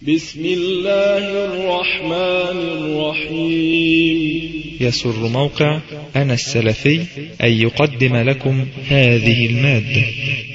بسم الله الرحمن الرحيم. يسر موقع أنا السلفي أن يقدم لكم هذه المادة.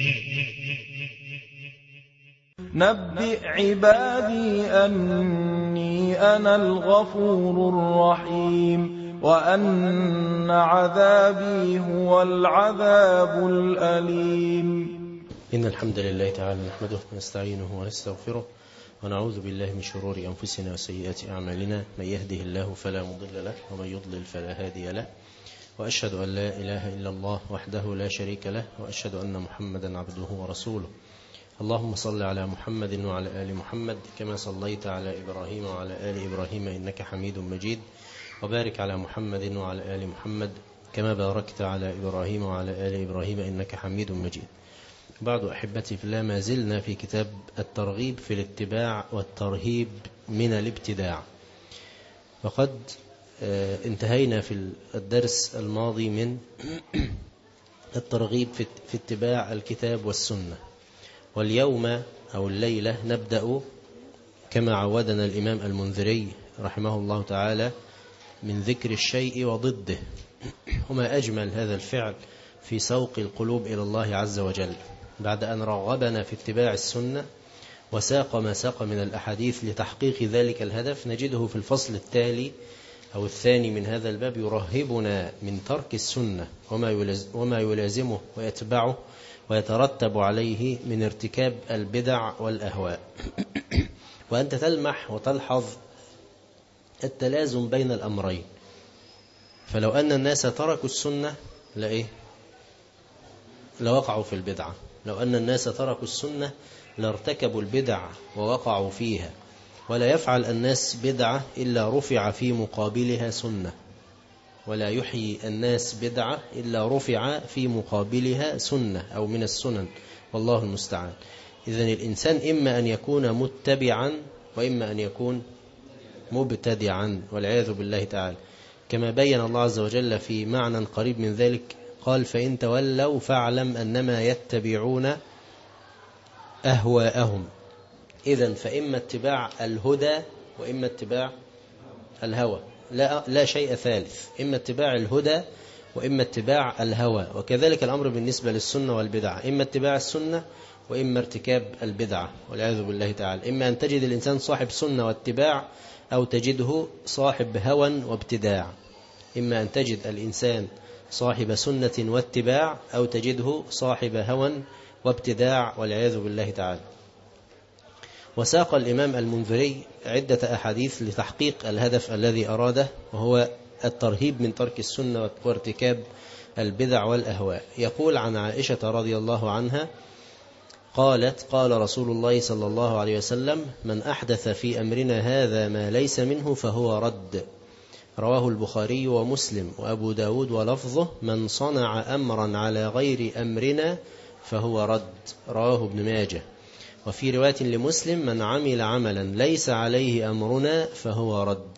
نبئ عبادي أني أنا الغفور الرحيم وأن عذابي هو العذاب الأليم. إن الحمد لله تعالى نحمده ونستعينه ونستغفره ونعوذ بالله من شرور أنفسنا وسيئات أعمالنا، من يهده الله فلا مضل له ومن يضلل فلا هادي له، وأشهد أن لا إله إلا الله وحده لا شريك له، وأشهد أن محمدا عبده ورسوله. اللهم صل على محمد وعلى آل محمد كما صليت على إبراهيم وعلى آل إبراهيم إنك حميد مجيد، وبارك على محمد وعلى آل محمد كما باركت على إبراهيم وعلى آل إبراهيم إنك حميد مجيد. بعد أحبتي في الله، ما زلنا في كتاب الترغيب في الاتباع والترهيب من الابتداع، وقد انتهينا في الدرس الماضي من الترغيب في اتباع الكتاب والسنة، واليوم أو الليلة نبدأ كما عودنا الإمام المنذري رحمه الله تعالى من ذكر الشيء وضده، وما أجمل هذا الفعل في سوق القلوب إلى الله عز وجل. بعد أن رغبنا في اتباع السنة وساق ما ساق من الأحاديث لتحقيق ذلك الهدف، نجده في الفصل التالي أو الثاني من هذا الباب يرهبنا من ترك السنة وما يلازمه ويتبعه ويترتب عليه من ارتكاب البدع والأهواء. وأنت تلمح وتلحظ التلازم بين الأمرين، فلو أن الناس تركوا السنة لوقعوا في البدعة، لو أن الناس تركوا السنة لارتكبوا البدع ووقعوا فيها، ولا يفعل الناس بدعة إلا رفع في مقابلها سنة، ولا يحيي الناس بدعة إلا رفع في مقابلها سنة أو من السنن، والله المستعان. إذن الإنسان إما أن يكون متبعا وإما أن يكون مبتدعا والعياذ بالله تعالى، كما بين الله عز وجل في معنى قريب من ذلك، قال: فإن تولوا فاعلم أنما يتبعون أهواءهم. إذن فإما اتباع الهدى وإما اتباع الهوى، لا شيء ثالث، إما اتباع الهدى وإما اتباع الهوى. وكذلك الأمر بالنسبة للسنة والبدعة، إما اتباع السنة وإما ارتكاب البدعة والعياذ بالله تعالى. إما أن تجد الإنسان صاحب سنة واتباع أو تجده صاحب هوى وابتداع، إما أن تجد الإنسان صاحب سنة واتباع أو تجده صاحب هوى وابتداع والعياذ بالله تعالى. وساق الإمام المنذري عدة أحاديث لتحقيق الهدف الذي أراده، وهو الترهيب من ترك السنة وارتكاب البدع والأهواء. يقول عن عائشة رضي الله عنها قالت: قال رسول الله صلى الله عليه وسلم: من أحدث في أمرنا هذا ما ليس منه فهو رد. رواه البخاري ومسلم وأبو داود ولفظه: من صنع أمرا على غير أمرنا فهو رد. رواه ابن ماجه. وفي رواية لمسلم: من عمل عملا ليس عليه أمرنا فهو رد.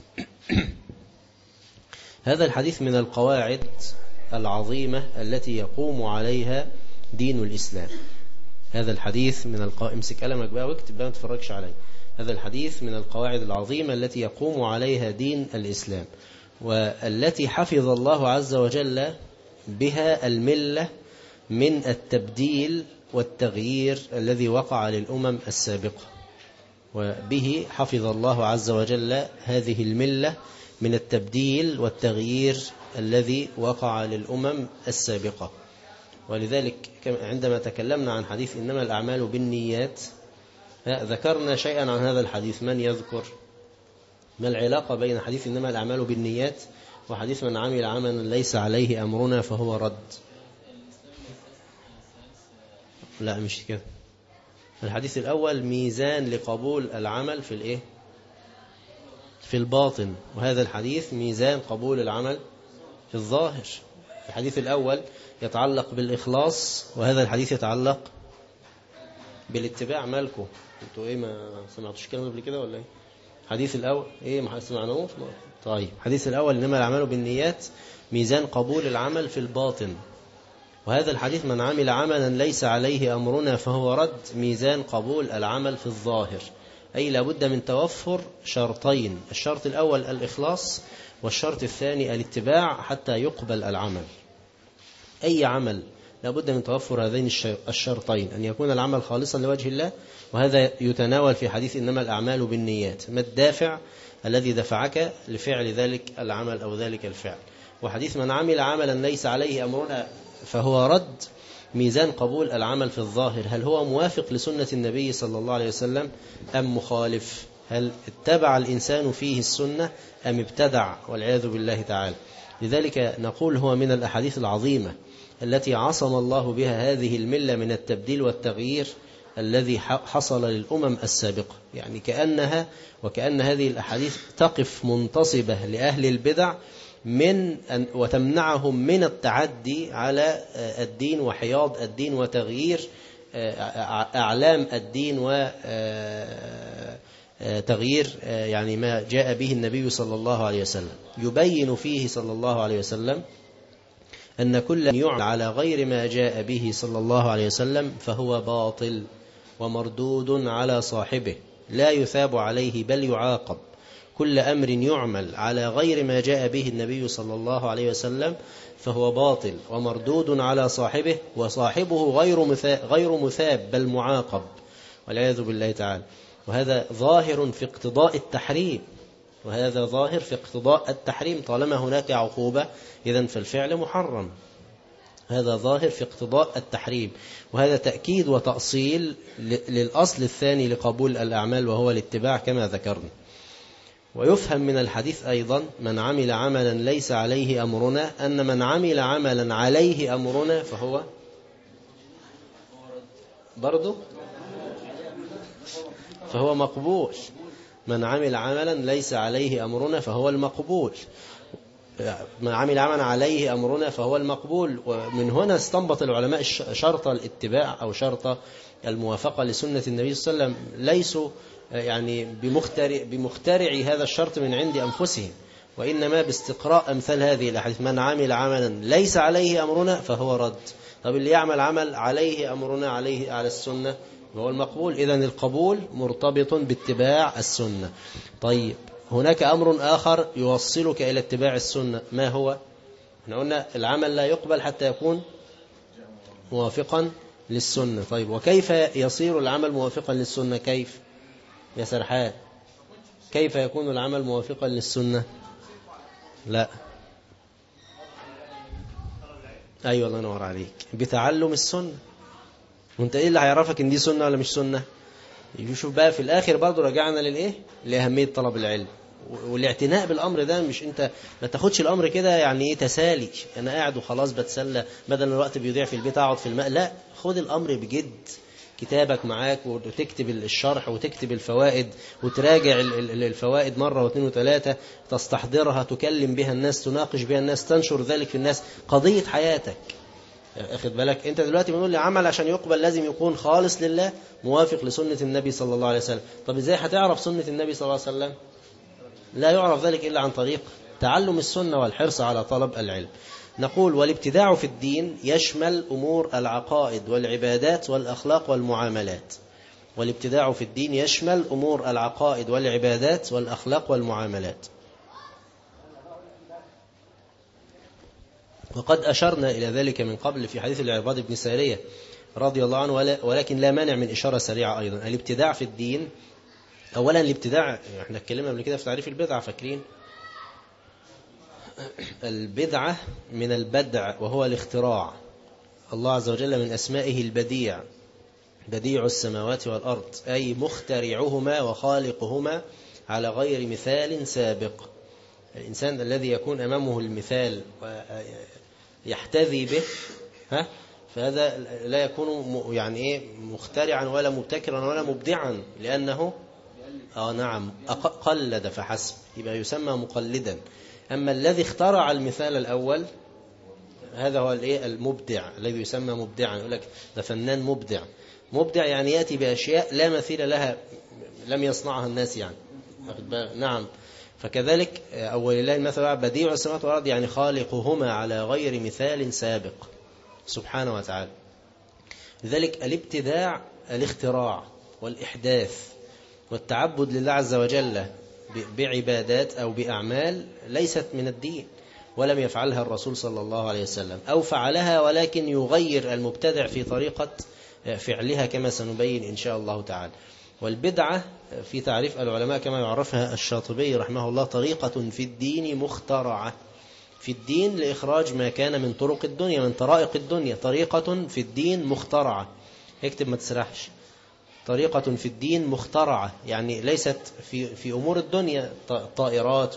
هذا الحديث من القواعد العظيمة التي يقوم عليها دين الإسلام. هذا الحديث من امسك قلمك بقى واكتب بقى، ما تفرجش علي. هذا الحديث من القواعد العظيمة التي يقوم عليها دين الإسلام، والتي حفظ الله عز وجل بها الملة من التبديل والتغيير الذي وقع للأمم السابقة. وبه حفظ الله عز وجل هذه الملة من التبديل والتغيير الذي وقع للأمم السابقة. ولذلك عندما تكلمنا عن حديث إنما الأعمال بالنيات ذكرنا شيئا عن هذا الحديث. من يذكر ما العلاقة بين حديث إنما الأعمال بالنيات وحديث من عمل عملا ليس عليه أمرنا فهو رد؟ لا، مش كده. الحديث الأول ميزان لقبول العمل في الباطن، وهذا الحديث ميزان قبول العمل في الظاهر. الحديث الأول يتعلق بالإخلاص، وهذا الحديث يتعلق بالاتباع. مالكم انتوا ما سمعتوش كلام قبل كده ولا ايه؟ الحديث الأول ما سمعناهوش؟ طيب، الحديث الأول إنما الأعمال بالنيات ميزان قبول العمل في الباطن، وهذا الحديث من عمل عملا ليس عليه أمرنا فهو رد ميزان قبول العمل في الظاهر. أي لابد من توفر شرطين، الشرط الأول الإخلاص، والشرط الثاني الاتباع حتى يقبل العمل. أي عمل لابد من توفر هذين الشرطين، أن يكون العمل خالصا لوجه الله، وهذا يتناول في حديث إنما الأعمال بالنيات، ما الدافع الذي دفعك لفعل ذلك العمل أو ذلك الفعل. وحديث من عمل عملا ليس عليه أمرنا فهو رد، ميزان قبول العمل في الظاهر، هل هو موافق لسنة النبي صلى الله عليه وسلم أم مخالف؟ هل اتبع الإنسان فيه السنة أم ابتدع والعياذ بالله تعالى؟ لذلك نقول هو من الأحاديث العظيمة التي عصم الله بها هذه الملة من التبديل والتغيير الذي حصل للأمم السابقة. يعني وكأن هذه الأحاديث تقف منتصبة لأهل البدع وتمنعهم من التعدي على الدين وحياض الدين وتغيير أعلام الدين وتغيير يعني ما جاء به النبي صلى الله عليه وسلم. يبين فيه صلى الله عليه وسلم أن كل يعمل على غير ما جاء به صلى الله عليه وسلم فهو باطل ومردود على صاحبه، لا يثاب عليه بل يعاقب. كل أمر يعمل على غير ما جاء به النبي صلى الله عليه وسلم فهو باطل ومردود على صاحبه، وصاحبه غير مثاب بل معاقب والعياذ بالله تعالى. وهذا ظاهر في اقتضاء التحريم، طالما هناك عقوبة إذن فالفعل محرم. هذا ظاهر في اقتضاء التحريم، وهذا تأكيد وتأصيل للأصل الثاني لقبول الأعمال وهو الاتباع كما ذكرنا. ويفهم من الحديث أيضا من عمل عملا ليس عليه أمرنا أن من عمل عملا عليه أمرنا فهو مقبول. من عمل عملا ليس عليه أمرنا فهو المقبول، من عمل عملا عليه أمرنا فهو المقبول. ومن هنا استنبط العلماء شرط الاتباع أو شرط الموافقة لسنة النبي صلى الله عليه وسلم، ليسوا يعني بمخترعي هذا الشرط من عند أنفسهم، وإنما باستقراء أمثال هذه الأحاديث. من عمل عملا ليس عليه أمرنا فهو رد. طب اللي يعمل عمل عليه أمرنا على السنة وهو المقبول. إذن القبول مرتبط باتباع السنة. طيب هناك أمر آخر يوصلك إلى اتباع السنة، ما هو؟ احنا قلنا العمل لا يقبل حتى يكون موافقا للسنة. طيب وكيف يصير العمل موافقا للسنة؟ كيف يا سرحان؟ كيف يكون العمل موافقا للسنة؟ لا، أيوة الله ينور عليك، بتعلم السنة. وانت ايه اللي هيعرفك ان دي سنة ولا مش سنة؟ يشوف بقى في الآخر برضو رجعنا للإيه؟ لأهمية طلب العلم والاعتناء بالأمر ده. مش انت ما تاخدش الأمر كده يعني ايه تسالي، أنا قاعد وخلاص بتسلى بدل الوقت بيضيع في البيت أقعد في الماء. لا، خد الأمر بجد، كتابك معاك وتكتب الشرح وتكتب الفوائد وتراجع الفوائد مرة واثنين وثلاثة، تستحضرها، تكلم بها الناس، تناقش بها الناس، تنشر ذلك في الناس، قضية حياتك. أخذ بالك؟ أنت دلوقتي بنقول لي عمل عشان يقبل لازم يكون خالص لله، موافق لسنة النبي صلى الله عليه وسلم. طب إزاي هتعرف سنة النبي صلى الله عليه وسلم؟ لا يعرف ذلك إلا عن طريق تعلم السنة والحرص على طلب العلم. نقول والابتداع في الدين يشمل أمور العقائد والعبادات والأخلاق والمعاملات. والابتداع في الدين يشمل أمور العقائد والعبادات والأخلاق والمعاملات. وقد أشرنا إلى ذلك من قبل في حديث العرباض بن سارية رضي الله عنه، ولكن لا مانع من إشارة سريعة أيضا. الابتداع في الدين، أولا الابتداع احنا اتكلمنا قبل كده في تعريف البدعة، فاكرين؟ البدعة من البدع وهو الاختراع. الله عز وجل من أسمائه البديع، بديع السماوات والأرض، أي مخترعهما وخالقهما على غير مثال سابق. الإنسان الذي يكون أمامه المثال ويحتذي به فهذا لا يكون يعني إيه مخترعا ولا مبتكرا ولا مبدعا، لأنه نعم قلد فحسب، يبقى يسمى مقلدا. أما الذي اخترع المثال الأول هذا هو المبدع الذي يسمى مبدعا. يقول لك ده فنان مبدع. مبدع يعني يأتي بأشياء لا مثيل لها، لم يصنعها الناس يعني. نعم. فكذلك أول الله المثل بديع السماوات والأرض يعني خالقهما على غير مثال سابق سبحانه وتعالى. لذلك الابتداع الاختراع والإحداث. والتعبد لله عز وجل بعبادات أو بأعمال ليست من الدين، ولم يفعلها الرسول صلى الله عليه وسلم، أو فعلها ولكن يغير المبتدع في طريقة فعلها كما سنبين إن شاء الله تعالى. والبدعة في تعريف العلماء كما يعرفها الشاطبي رحمه الله طريقة في الدين مخترعة، في الدين لإخراج ما كان من طرق الدنيا، من طرائق الدنيا. طريقة في الدين مخترعة، اكتب ما تسرحش. طريقة في الدين مخترعة يعني ليست في أمور الدنيا، طائرات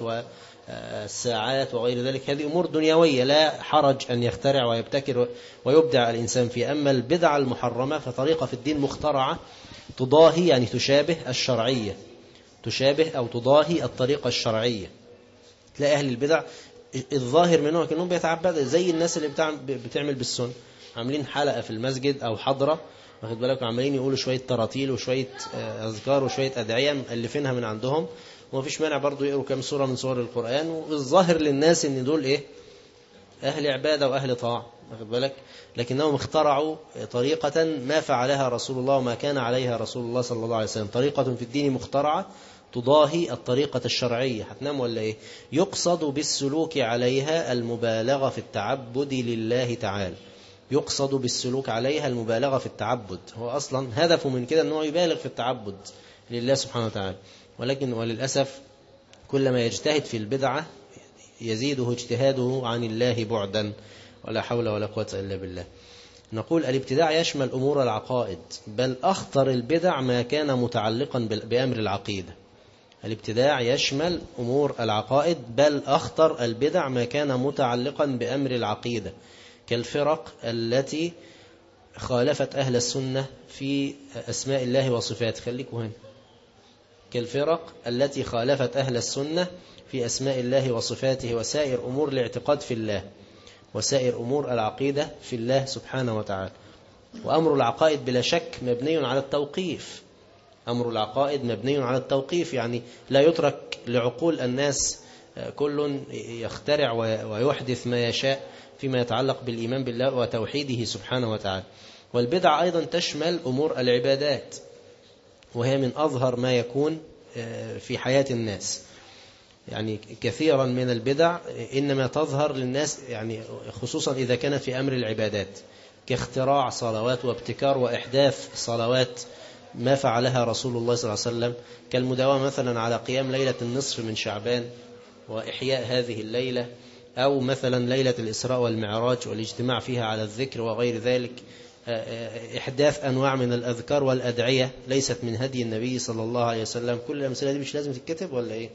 والساعات وغير ذلك، هذه أمور دنيوية لا حرج أن يخترع ويبتكر ويبدع الإنسان فيها. أما البدعة المحرمة فطريقة في الدين مخترعة تضاهي يعني تشابه الشرعية، تشابه أو تضاهي الطريقة الشرعية. تلاقي أهل البدع الظاهر منهم كأنهم بيتعبدوا زي الناس اللي بتعمل بالسنة، عاملين حلقة في المسجد أو حضرة، واخد بالك، عمالين يقولوا شوية تراتيل وشوية أذكار وشوية أدعية مؤلفينها من عندهم، وما فيش مانع برضو يقروا كم سورة من سور القرآن، والظاهر للناس إن دول إيه؟ أهل عبادة وأهل طاعة، واخد بالك، لكنهم اخترعوا طريقة ما فعلها رسول الله وما كان عليها رسول الله صلى الله عليه وسلم. طريقة في الدين مخترعة تضاهي الطريقة الشرعية. هتنام ولا إيه؟ يقصد بالسلوك عليها المبالغة في التعبد لله تعالى. يقصد بالسلوك عليها المبالغة في التعبد، هو أصلا هدفه من كده أنه يبالغ في التعبد لله سبحانه وتعالى، ولكن وللأسف كلما يجتهد في البدعة يزيده اجتهاده عن الله بعدا، ولا حول ولا قوة إلا بالله. نقول الابتداع يشمل أمور العقائد، بل أخطر البدع ما كان متعلقا بأمر العقيدة. الابتداع يشمل أمور العقائد، بل أخطر البدع ما كان متعلقا بأمر العقيدة، كالفرق التي خالفت أهل السنة في أسماء الله وصفاته. خليكوا هنا. كالفرق التي خالفت أهل السنة في أسماء الله وصفاته وسائر أمور الاعتقاد في الله، وسائر أمور العقيدة في الله سبحانه وتعالى. وأمر العقائد بلا شك مبني على التوقيف. أمر العقائد مبني على التوقيف، يعني لا يترك لعقول الناس كل يخترع ويحدث ما يشاء فيما يتعلق بالإيمان بالله وتوحيده سبحانه وتعالى. والبدع أيضا تشمل أمور العبادات، وهي من أظهر ما يكون في حياة الناس. يعني كثيرا من البدع إنما تظهر للناس، يعني خصوصا إذا كان في أمر العبادات، كاختراع صلوات وابتكار وإحداث صلوات ما فعلها رسول الله صلى الله عليه وسلم، كالمداومة مثلا على قيام ليلة النصف من شعبان وإحياء هذه الليلة، أو مثلا ليلة الإسراء والمعراج والاجتماع فيها على الذكر وغير ذلك. إحداث أنواع من الأذكار والأدعية ليست من هدي النبي صلى الله عليه وسلم. كل الأمثلة دي مش لازم تتكتب ولا إيه؟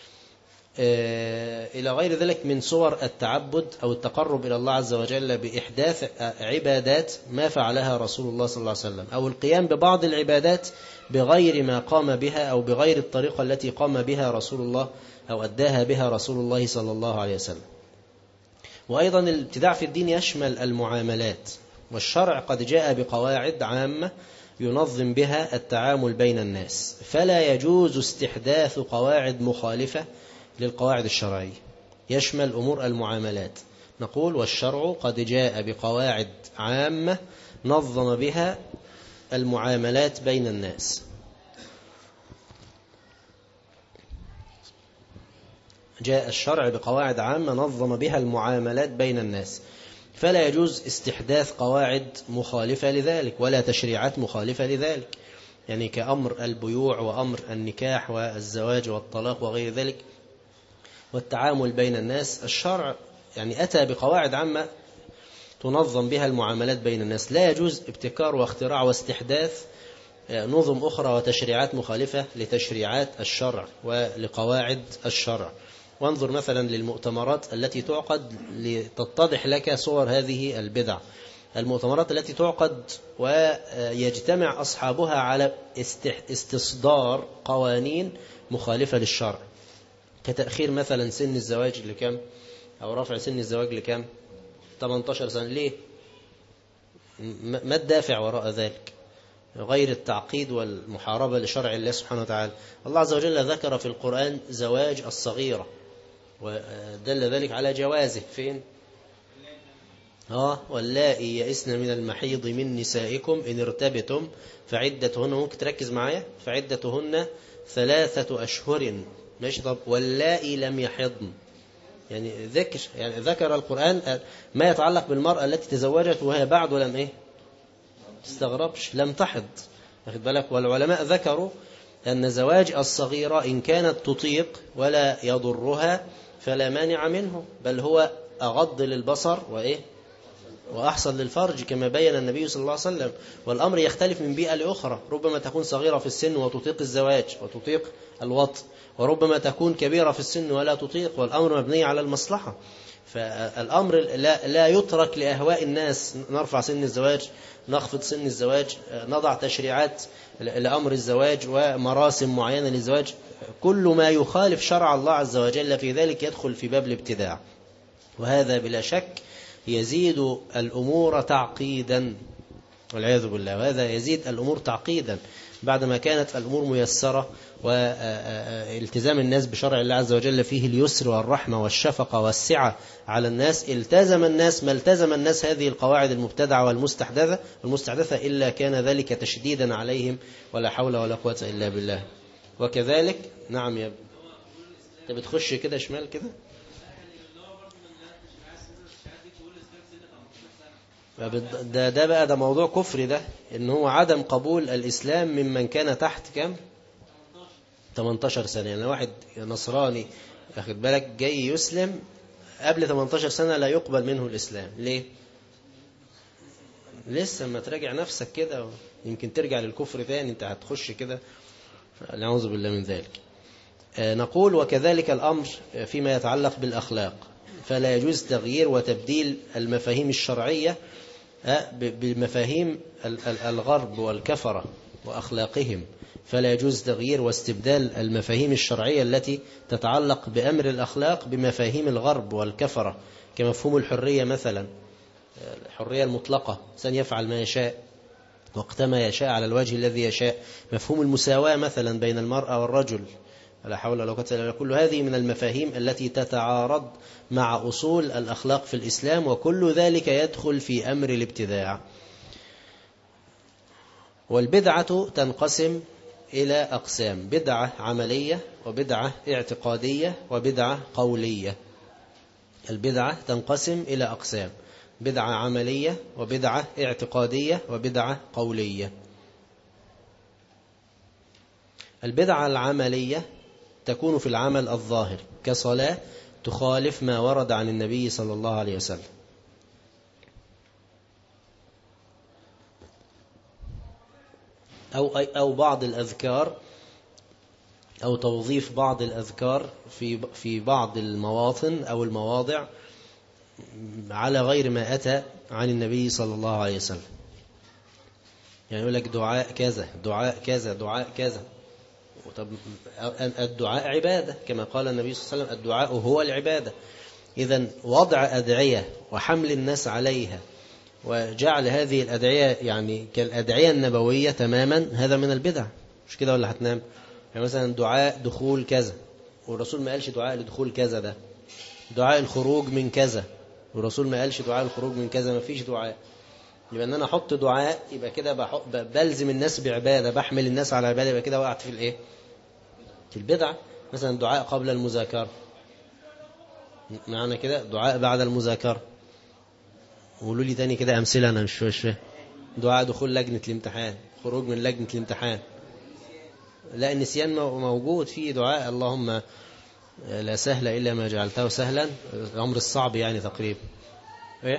إلى غير ذلك من صور التعبد أو التقرب إلى الله عز وجل بإحداث عبادات ما فعلها رسول الله صلى الله عليه وسلم، أو القيام ببعض العبادات بغير ما قام بها أو بغير الطريقة التي قام بها رسول الله أو أداها بها رسول الله صلى الله عليه وسلم. وأيضا الابتداع في الدين يشمل المعاملات، والشرع قد جاء بقواعد عامة ينظم بها التعامل بين الناس، فلا يجوز استحداث قواعد مخالفة للقواعد الشرعية. يشمل أمور المعاملات. نقول والشرع قد جاء بقواعد عامة نظم بها المعاملات بين الناس. جاء الشرع بقواعد عامة نظم بها المعاملات بين الناس، فلا يجوز استحداث قواعد مخالفة لذلك ولا تشريعات مخالفة لذلك، يعني كأمر البيوع وأمر النكاح والزواج والطلاق وغير ذلك والتعامل بين الناس. الشرع يعني أتى بقواعد عامة تنظم بها المعاملات بين الناس، لا يجوز ابتكار واختراع واستحداث نظم أخرى وتشريعات مخالفة لتشريعات الشرع ولقواعد الشرع. وانظر مثلا للمؤتمرات التي تعقد لتتضح لك صور هذه البدع. المؤتمرات التي تعقد ويجتمع أصحابها على استصدار قوانين مخالفة للشرع، كتأخير مثلا سن الزواج لكم، أو رفع سن الزواج لكم 18 سنة. ليه؟ ما الدافع وراء ذلك؟ غير التعقيد والمحاربة لشرع الله سبحانه وتعالى. الله عز وجل ذكر في القرآن زواج الصغيرة ودل ذلك على جوازه. فين؟ واللائي يئسن من المحيض من نسائكم إن ارتبتم فعدتهن، ممكن تركز معايا، فعدتهن 3 أشهر. ماشي. طب واللائي لم يحضن، يعني ذكر القرآن ما يتعلق بالمرأة التي تزوجت وهي بعد ولم تستغربش، لم تحض، واخد بالك. والعلماء ذكروا أن زواج الصغيرة إن كانت تطيق ولا يضرها فلا مانع منه، بل هو أغض للبصر وأحسن للفرج، كما بين النبي صلى الله عليه وسلم. والأمر يختلف من بيئة لأخرى، ربما تكون صغيرة في السن وتطيق الزواج وتطيق الوطء، وربما تكون كبيرة في السن ولا تطيق، والأمر مبني على المصلحة. فالأمر لا يترك لأهواء الناس، نرفع سن الزواج، نخفض سن الزواج، نضع تشريعات لأمر الزواج ومراسم معينة للزواج. كل ما يخالف شرع الله عز وجل في ذلك يدخل في باب الابتداع، وهذا بلا شك يزيد الأمور تعقيدا والعياذ بالله. وهذا يزيد الأمور تعقيدا بعدما كانت الأمور ميسرة، والتزام الناس بشرع الله عز وجل فيه اليسر والرحمة والشفقة والسعة على الناس. التزم الناس ما التزم الناس هذه القواعد المبتدعة والمستحدثة إلا كان ذلك تشديدا عليهم، ولا حول ولا قوة إلا بالله. وكذلك نعم يا ابني، انت بتخش كده شمال كده، ده موضوع كفري، ده إن هو عدم قبول الإسلام ممن كان تحت كم 18 سنة. يعني واحد نصراني واخد بالك جاي يسلم قبل 18 سنة لا يقبل منه الإسلام. ليه؟ لسه ما تراجع نفسك كده، يمكن ترجع للكفر تاني، انت هتخش كده، نعوذ بالله من ذلك. نقول وكذلك الأمر فيما يتعلق بالأخلاق، فلا يجوز تغيير وتبديل المفاهيم الشرعية بمفاهيم الغرب والكفرة وأخلاقهم. فلا يجوز تغيير واستبدال المفاهيم الشرعية التي تتعلق بأمر الأخلاق بمفاهيم الغرب والكفرة، كمفهوم الحرية مثلا، الحرية المطلقة، إنسان يفعل ما يشاء وقتما يشاء على الوجه الذي يشاء. مفهوم المساواة مثلا بين المرأة والرجل، لا حول ولا قوة إلا بالله. كل هذه من المفاهيم التي تتعارض مع أصول الأخلاق في الإسلام، وكل ذلك يدخل في أمر الابتداع. والبدعة تنقسم إلى أقسام: بدعة عملية، وبدعة اعتقادية، وبدعة قولية. البدعة تنقسم إلى أقسام: بدعة عملية، وبدعة اعتقادية، وبدعة قولية. البدعة العملية تكون في العمل الظاهر، كصلاة تخالف ما ورد عن النبي صلى الله عليه وسلم، أو بعض الأذكار، أو توظيف بعض الأذكار في بعض المواطن أو المواضع على غير ما أتى عن النبي صلى الله عليه وسلم. يعني يقول لك دعاء كذا، دعاء كذا، دعاء كذا. طب الدعاء عبادة، كما قال النبي صلى الله عليه وسلم: الدعاء هو العبادة. إذن وضع أدعية وحمل الناس عليها وجعل هذه الأدعية يعني كالأدعية النبوية تماما، هذا من البدع. مش كده ولا هتنام؟ يعني مثلا دعاء دخول كذا، والرسول ما قالش دعاء لدخول كذا، ده دعاء الخروج من كذا، والرسول ما قالش دعاء الخروج من كذا، ما فيش دعاء. يبقى ان انا احط دعاء يبقى كده بلزم الناس بعبادة، بحمل الناس على عبادة، يبقى كده وقعت في الايه؟ في البدعة. مثلا دعاء قبل المذاكرة، معنى كده دعاء بعد المذاكرة. قولوا لي تاني كده أمثلة، أنا مش فاهم. دعاء دخول لجنة الامتحان، خروج من لجنة الامتحان. لا، النسيان موجود فيه دعاء اللهم لا سهل إلا ما جعلته سهلا، الأمر الصعب يعني تقريبا. إيه؟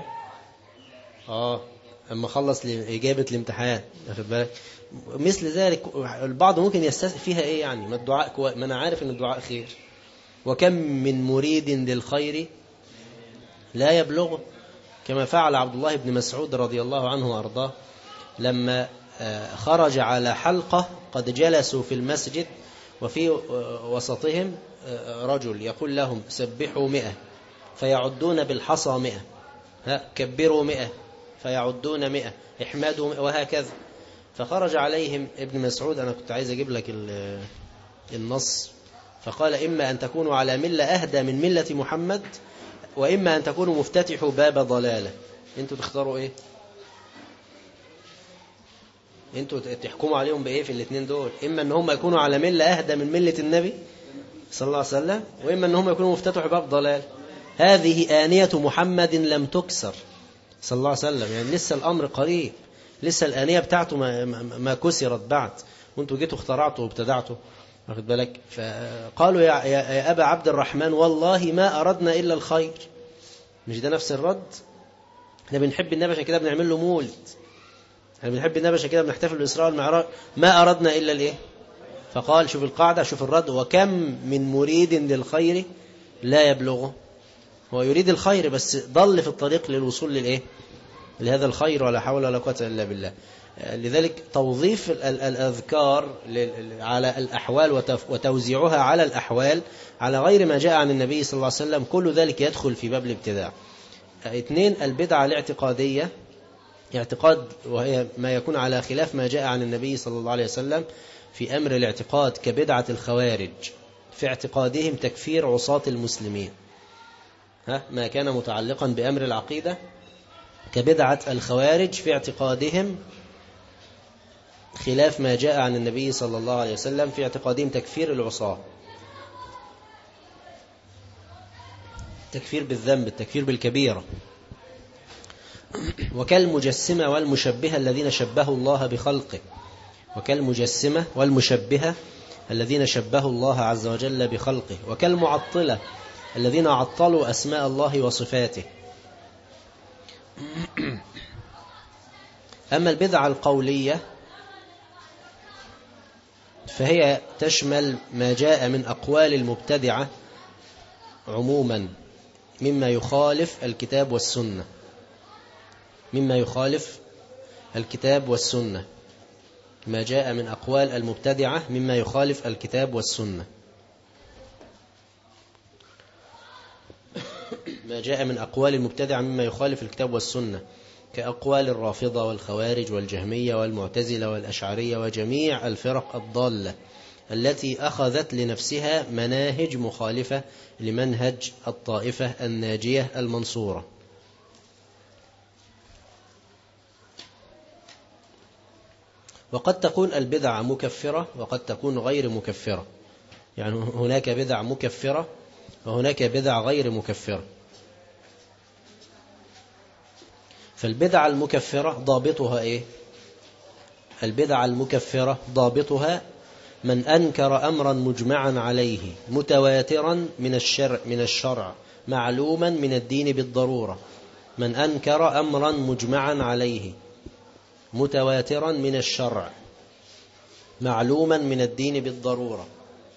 أما خلص لإجابة الامتحان، أخذ بالك. مثل ذلك البعض ممكن يستسهل فيها إيه يعني، ما الدعاء ما أنا عارف إن الدعاء خير، وكم من مريد للخير لا يبلغه، كما فعل عبد الله بن مسعود رضي الله عنه وأرضاه لما خرج على حلقة قد جلسوا في المسجد، وفي وسطهم رجل يقول لهم: سبحوا 100، فيعدون بالحصى 100، كبروا 100، فيعدون 100، احمدوا 100، وهكذا. فخرج عليهم ابن مسعود، أنا كنت عايز أجيب لك النص، فقال: إما أن تكونوا على ملة أهدى من ملة محمد، وإما أن تكونوا مفتتحوا باب ضلالة. انتوا تختاروا ايه؟ انتوا تحكموا عليهم بايه في الاثنين دول؟ اما ان هم يكونوا على مله اهدى من مله النبي صلى الله عليه وسلم، واما ان هم يكونوا مفتتحوا باب ضلال. هذه آنية محمد لم تكسر صلى الله عليه وسلم، يعني لسه الامر قريب، لسه الآنية بتاعته ما كسرت بعد، وانتوا جيتوا اخترعتوا وابتدعتوا، واخد بالك؟ فقالوا يا ابا عبد الرحمن والله ما اردنا الا الخير. مش ده نفس الرد؟ احنا بنحب النبي عشان كده بنعمل له مولد، احنا بنحب النبي عشان كده بنحتفل بالإسراء والمعراج، ما أردنا إلا الإيه؟ فقال شوف القاعدة، شوف الرد، وكم من مريد للخير لا يبلغه. هو يريد الخير بس ضل في الطريق للوصول للإيه؟ لهذا الخير، ولا حول ولا قوة إلا بالله. لذلك توظيف الأذكار على الأحوال وتوزيعها على الأحوال على غير ما جاء عن النبي صلى الله عليه وسلم، كل ذلك يدخل في باب الابتداع. 2 البدعة الاعتقادية، اعتقاد وهي ما يكون على خلاف ما جاء عن النبي صلى الله عليه وسلم في أمر الاعتقاد، كبدعة الخوارج في اعتقادهم تكفير عصاة المسلمين. ما كان متعلقا بأمر العقيدة كبدعة الخوارج في اعتقادهم خلاف ما جاء عن النبي صلى الله عليه وسلم في اعتقادهم تكفير العصاة، تكفير بالذنب، التكفير بالكبيرة. وكالمجسمة والمشبهة الذين شبهوا الله بخلقه، وكالمجسمة والمشبهة الذين شبهوا الله عز وجل بخلقه، وكالمعطلة الذين عطلوا أسماء الله وصفاته. أما البدعة القولية فهي تشمل ما جاء من أقوال المبتدعة عموما مما يخالف الكتاب والسنة، مما يخالف الكتاب والسنة، ما جاء من أقوال المبتدعة مما يخالف الكتاب والسنة، ما جاء من أقوال المبتدعة مما يخالف الكتاب والسنة، كأقوال الرافضة والخوارج والجهمية والمعتزلة والأشعرية وجميع الفرق الضالة التي أخذت لنفسها مناهج مخالفة لمنهج الطائفة الناجية المنصورة. وقد تكون البدعة مكفرة وقد تكون غير مكفرة، يعني هناك بدع مكفرة وهناك بدع غير مكفرة. فالبدعة المكفرة ضابطها إيه؟ البدعة المكفرة ضابطها من أنكر أمرا مجمعا عليه متواترا من الشرع معلوما من الدين بالضرورة. من أنكر أمرا مجمعا عليه متواترا من الشرع معلوما من الدين بالضرورة،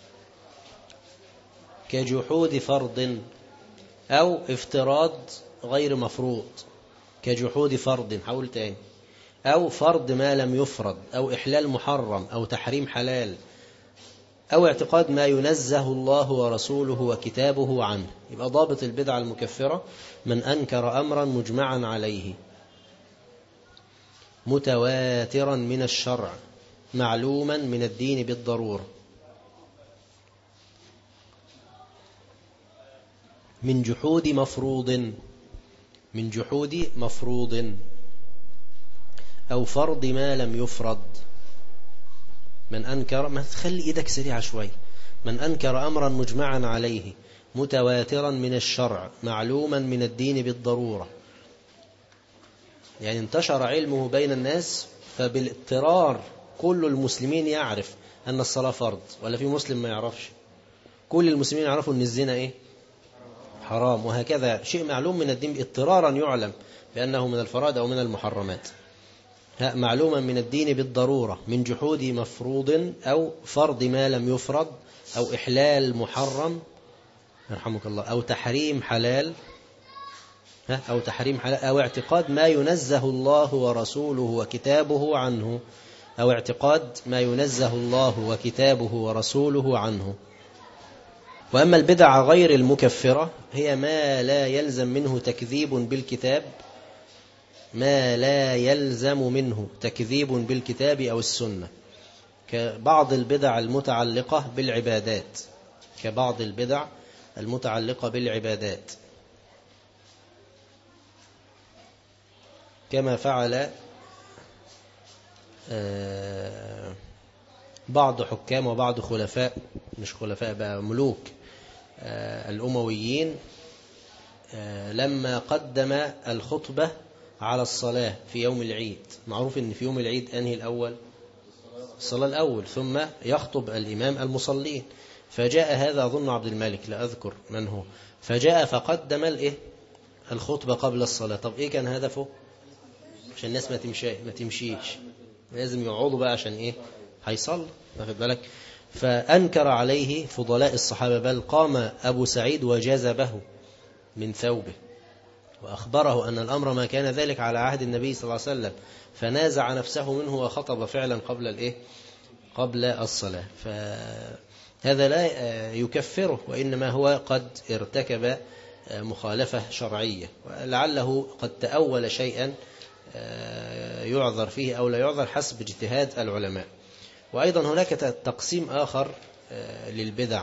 كجحود فرض أو افتراض غير مفروض، كجحود فرض، حول تاني، أو فرض ما لم يفرض، أو إحلال محرم، أو تحريم حلال، أو اعتقاد ما ينزه الله ورسوله وكتابه عنه. يبقى ضابط البدعة المكفرة من أنكر أمرا مجمعا عليه متواترا من الشرع معلوما من الدين بالضرورة، من جحود مفروض، من جحود مفروض أو فرض ما لم يفرض. من أنكر، ما تخلي إيدك سريعة شوي، من أنكر أمرا مجمعا عليه متواترا من الشرع معلوما من الدين بالضرورة، يعني انتشر علمه بين الناس فبالاضطرار كل المسلمين يعرف أن الصلاة فرض، ولا في مسلم ما يعرفش؟ كل المسلمين يعرفوا أن الزنا إيه؟ حرام، وهكذا شيء معلوم من الدين اضطرارا يعلم بأنه من الفرائض أو من المحرمات، معلوما من الدين بالضرورة، من جحود مفروض أو فرض ما لم يفرض، أو إحلال محرم يرحمك الله، أو تحريم حلال، أو تحريم حلال، أو اعتقاد ما ينزه الله ورسوله وكتابه عنه، أو اعتقاد ما ينزه الله وكتابه ورسوله عنه. وأما البدع غير المكفرة هي ما لا يلزم منه تكذيب بالكتاب، ما لا يلزم منه تكذيب بالكتاب أو السنة، كبعض البدع المتعلقة بالعبادات، كبعض البدع المتعلقة بالعبادات. كما فعل بعض حكام وبعض خلفاء، مش خلفاء بقى، ملوك الأمويين، لما قدم الخطبة على الصلاة في يوم العيد. معروف أن في يوم العيد أنهي الأول؟ الصلاة الأول، ثم يخطب الإمام المصلين. فجاء هذا أظن عبد الملك، لا أذكر من هو، فجاء فقدم الخطبة قبل الصلاة. طب إيه كان هدفه؟ عشان الناس ما تمشيش، لازم يقعدوا بقى عشان هيصل، واخد بالك؟ فأنكر عليه فضلاء الصحابة، بل قام أبو سعيد وجذبه من ثوبه وأخبره أن الأمر ما كان ذلك على عهد النبي صلى الله عليه وسلم، فنازع نفسه منه وخطب فعلا قبل الصلاة. فهذا لا يكفره، وإنما هو قد ارتكب مخالفة شرعية، ولعله قد تأول شيئا يعذر فيه أو لا يعذر حسب اجتهاد العلماء. وأيضا هناك تقسيم آخر للبدع.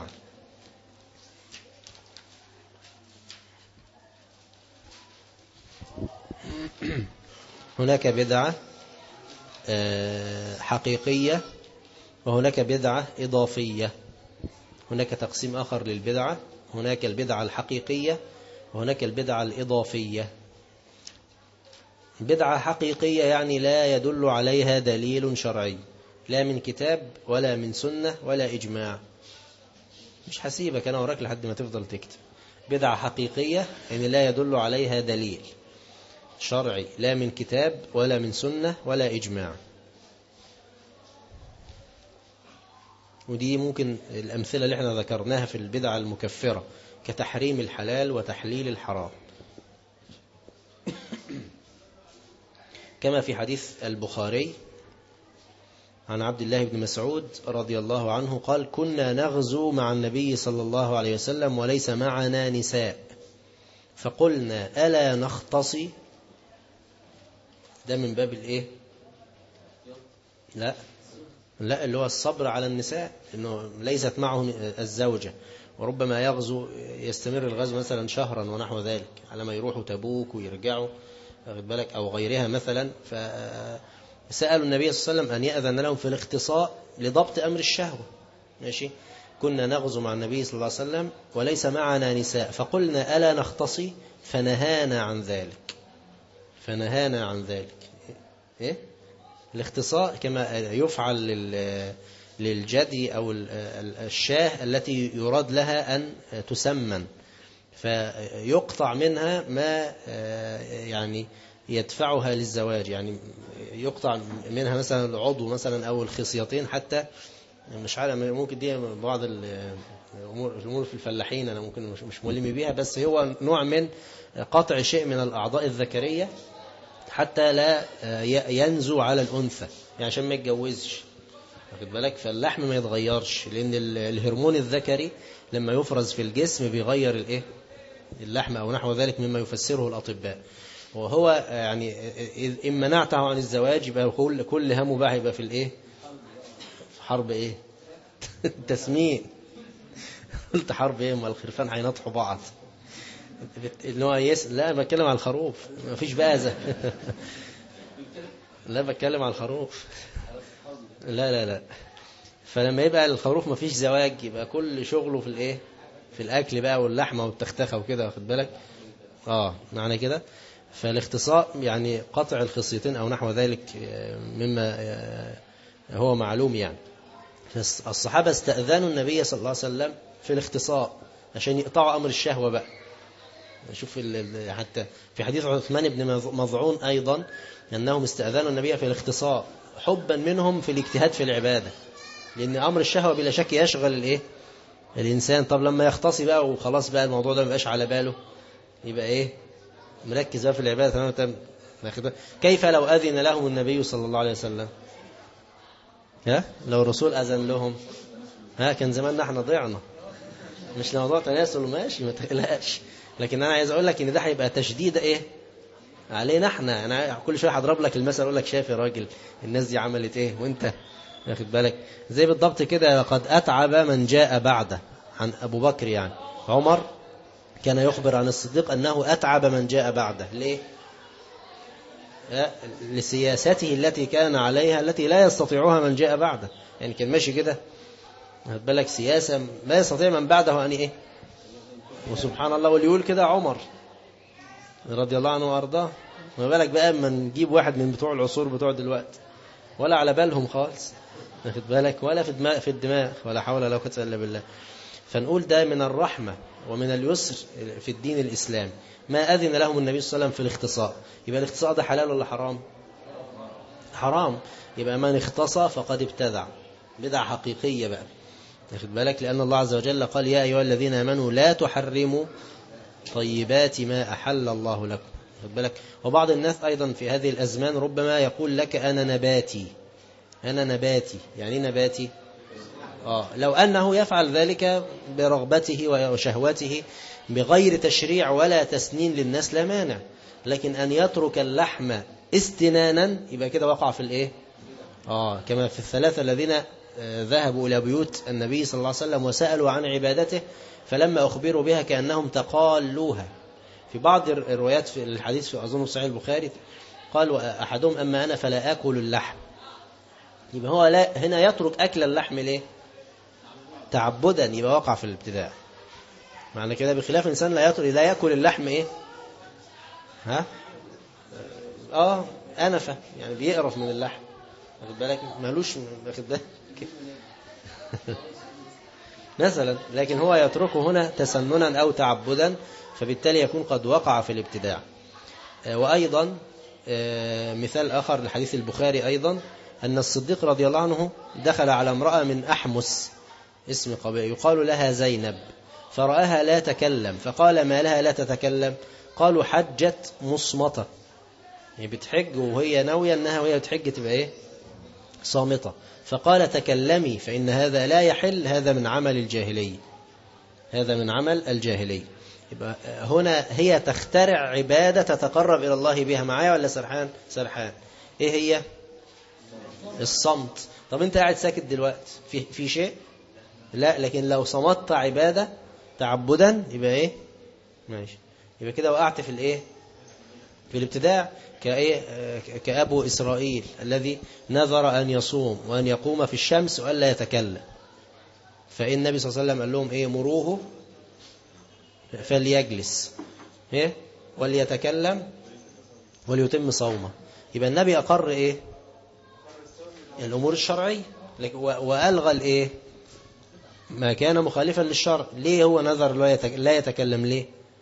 هناك بدعة حقيقية وهناك بدعة إضافية. هناك تقسيم آخر للبدعة، هناك البدعة الحقيقية وهناك البدعة الإضافية. بدعة حقيقية يعني لا يدل عليها دليل شرعي، لا من كتاب ولا من سنة ولا إجماع. مش هسيبك أنا وراك لحد ما تفضل تكتب. بدعة حقيقية يعني لا يدل عليها دليل شرعي، لا من كتاب ولا من سنة ولا إجماع. ودي ممكن الأمثلة اللي احنا ذكرناها في البدعة المكفرة، كتحريم الحلال وتحليل الحرام، كما في حديث البخاري عن عبد الله بن مسعود رضي الله عنه قال: كنا نغزو مع النبي صلى الله عليه وسلم وليس معنا نساء، فقلنا ألا نختصي. ده من باب لا اللي هو الصبر على النساء، انه ليست معه الزوجة، وربما يغزو يستمر الغزو مثلا شهرا ونحو ذلك، على ما يروحوا تبوك ويرجعوا، واخد بالك، او غيرها مثلا. فسألوا النبي صلى الله عليه وسلم ان يأذن لهم في الاختصاء لضبط امر الشهوة. ماشي. كنا نغزو مع النبي صلى الله عليه وسلم وليس معنا نساء، فقلنا ألا نختصي، فنهانا عن ذلك. الاختصاء كما يفعل للجدي أو الشاه التي يراد لها أن تسمن، فيقطع منها ما يعني يدفعها للزواج، يعني يقطع منها مثلا العضو مثلا أو الخصيتين، حتى مش عارف، ممكن دي بعض الأمور في الفلاحين أنا ممكن مش ملم بيها، بس هو نوع من قطع شيء من الأعضاء الذكرية حتى لا ينزو على الأنثى، يعني عشان ما يتجوزش، واخد بالك، فاللحم ما يتغيرش، لأن الهرمون الذكري لما يفرز في الجسم بيغير اللحم أو نحو ذلك، مما يفسره الأطباء. وهو يعني إن منعته عن الزواج يبقى كل همه بقى يبقى في حرب تسمين. قلت حرب ما الخرفان هينطحوا بعض. اللي هو لا بتكلم على الخروف، ما فيش بازة. لا بتكلم على الخروف. لا. فلما يبقى الخروف ما فيش زواج، يبقى كل شغله في الأكل بقى واللحمة والتختخة وكده، واخد بالك. معنى كده. فالاختصاء يعني قطع الخصيتين أو نحو ذلك، مما هو معلوم يعني. فالصحابة استأذنوا النبي صلى الله عليه وسلم في الاختصاء عشان يقطعوا أمر الشهوة بقى. نشوف حتى في حديث عثمان بن مظعون أيضا أنهم استأذنوا النبي في الاختصاء حبا منهم في الاجتهاد في العبادة، لأن أمر الشهوة بلا شك يشغل الإنسان. طب لما يختصي بقى وخلاص بقى الموضوع ده مبقاش على باله، يبقى مركز بقى في العبادة تمام. كيف لو أذن لهم النبي صلى الله عليه وسلم؟ لو الرسول أذن لهم كان زماننا احنا ضيعنا. مش لموضوع تناسل وماشي، ما تقلقش، لكن أنا عايز أقول لك إن ده هيبقى تشديد علينا احنا. أنا كل شوية هضرب لك المثل، أقول لك شايف يا راجل الناس دي عملت وأنت واخد بالك. زي بالضبط كده، لقد أتعب من جاء بعده، عن أبو بكر يعني. عمر كان يخبر عن الصديق أنه أتعب من جاء بعده. ليه؟ لسياسته التي كان عليها التي لا يستطيعها من جاء بعده. يعني كان ماشي كده، هات بالك، سياسة لا يستطيع من بعده أن إيه. وسبحان الله، واللي يقول كده عمر رضي الله عنه وأرضاه. ما بالك بقى اما نجيب واحد من بتوع العصور بتوع دلوقتي، ولا على بالهم خالص، واخد بالك، ولا في الدماغ، ولا حول ولا قوة إلا بالله. فنقول ده من الرحمة ومن اليسر في الدين الإسلام ما أذن لهم النبي صلى الله عليه وسلم في الاختصاء. يبقى الاختصاء ده حلال ولا حرام؟ حرام. يبقى من اختصى فقد ابتدع بدعة حقيقية بقى، واخد بالك، لأن الله عز وجل قال يا أيها الذين آمنوا لا تحرموا طيبات ما أحل الله لكم، واخد بالك. وبعض الناس أيضا في هذه الأزمان ربما يقول لك أنا نباتي. أنا نباتي، يعني نباتي لو أنه يفعل ذلك برغبته وشهوته بغير تشريع ولا تسنين للناس لا مانع، لكن أن يترك اللحم استنانا يبقى كده وقع في الإيه؟ كما في الثلاثة الذين ذهبوا إلى بيوت النبي صلى الله عليه وسلم وسألوا عن عبادته فلما أخبروا بها كأنهم تقالوها. في بعض الروايات في الحديث في أظن صحيح البخاري قال أحدهم أما أنا فلا أكل اللحم. يبقى هو لا هنا يترك أكل اللحم ليه؟ تعبدا، يبقى وقع في الابتداع. معنى كده بخلاف إنسان لا يأكل اللحم إيه؟ أنفة، يعني بيقرف من اللحم، واخد بالك، مالوش، واخد بالك مثلا، لكن هو يتركه هنا تسننا أو تعبدا، فبالتالي يكون قد وقع في الابتداع. وأيضا مثال آخر لحديث البخاري أيضا أن الصديق رضي الله عنه دخل على امرأة من أحمس اسم قبيل يقال لها زينب، فرآها لا تكلم فقال ما لها لا تتكلم؟ قالوا حجت مصمتة، يعني بتحج وهي ناوية أنها وهي بتحج تبقى إيه؟ صامتة. فقال تكلمي فإن هذا لا يحل، هذا من عمل الجاهلية، هذا من عمل الجاهلية. يبقى هنا هي تخترع عبادة تتقرب إلى الله بها. معايا ولا سرحان؟ إيه هي؟ الصمت. طب أنت قاعد ساكت دلوقتي في شيء؟ لا، لكن لو صمت عبادة تعبدا يبقى إيه؟ ماشي، يبقى كده وقعت في الإيه؟ في الابتداع. كأبو إسرائيل الذي نذر أن يصوم وأن يقوم في الشمس وألا يتكلم، فإن النبي صلى الله عليه وسلم قال لهم إيه؟ مروه فليجلس وليتكلم وليتم صومه. يبقى النبي أقر إيه؟ الأمور الشرعية، وألغى الإيه؟ ما كان مخالفا للشرع. ليه هو نذر لا يتكلم؟ ليه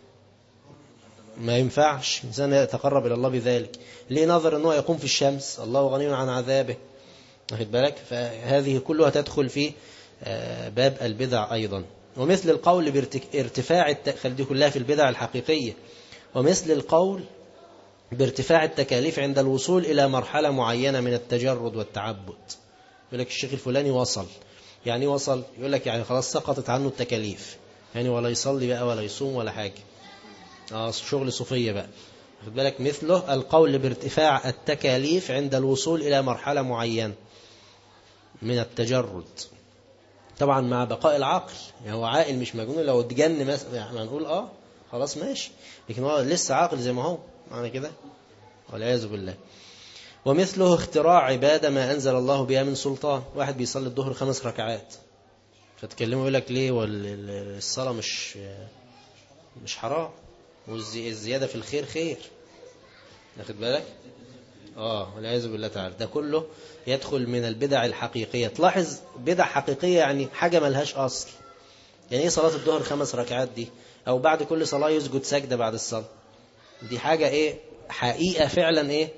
ما ينفعش إنسان يتقرب إلى الله بذلك؟ ليه نظر أنه يقوم في الشمس؟ الله غني عن عذابه، واخد بالك. فهذه كلها تدخل في باب البدع أيضا. ومثل القول بارتفاع دي كلها في البدع الحقيقية. ومثل القول بارتفاع التكاليف عند الوصول إلى مرحلة معينة من التجرد والتعبد. يقول لك الشيخ الفلاني وصل، يعني وصل، يقول لك يعني خلاص سقطت عنه التكاليف، يعني ولا يصلي بقى ولا يصوم ولا حاجة، شغل صوفية بقى، خد بالك. مثله القول بارتفاع التكاليف عند الوصول إلى مرحلة معينة من التجرد، طبعا مع بقاء العقل. يعني هو عاقل مش مجنون، لو اتجن مثلا يعني نقول خلاص ماشي، لكن هو لسه عاقل زي ما هو، معنى كده والعياذ بالله. ومثله اختراع عبادة ما أنزل الله بها من سلطان. واحد بيصلي الظهر 5 ركعات، فتكلمه يقول لك ليه والصلاة مش حرام، والزيادة في الخير خير، ناخد بالك. والعياذ بالله تعالى. ده كله يدخل من البدع الحقيقية. تلاحظ بدع حقيقية يعني حاجة ملهاش أصل. يعني ايه صلاة الظهر 5 ركعات دي؟ أو بعد كل صلاة يسجد سجدة بعد الصلاة، دي حاجة ايه؟ حقيقة فعلا ايه؟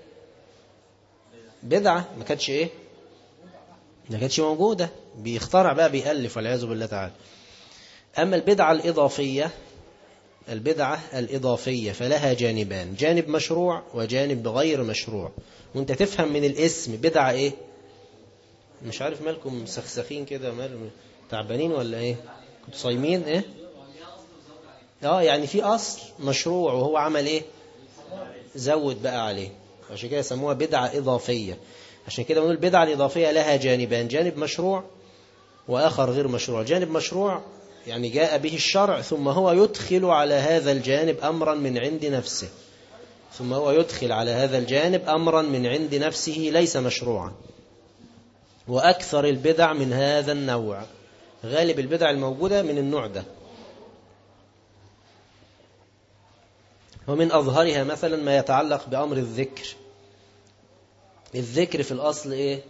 بدعة ما كانتش ايه؟ ما كانتش موجودة، بيخترع بقى، بيألف، والعياذ بالله تعالى. أما البدعة الإضافية فلها جانبان، جانب مشروع وجانب غير مشروع. وانت تفهم من الاسم بدعة ايه؟ مش عارف مالكم سخسخين كده، تعبانين ولا ايه؟ كنتوا صايمين ايه؟ يعني في أصل مشروع وهو عمل ايه؟ زود بقى عليه، عشان كده يسموها بدعة إضافية. عشان كده بنقول البدعة الإضافية لها جانبان، جانب مشروع وآخر غير مشروع. جانب مشروع يعني جاء به الشرع ثم هو يدخل على هذا الجانب أمرا من عند نفسه، ثم هو يدخل على هذا الجانب أمرا من عند نفسه ليس مشروعا. وأكثر البدع من هذا النوع، غالب البدع الموجودة من النوع ده. ومن أظهرها مثلا ما يتعلق بأمر الذكر. الذكر في الأصل إيه؟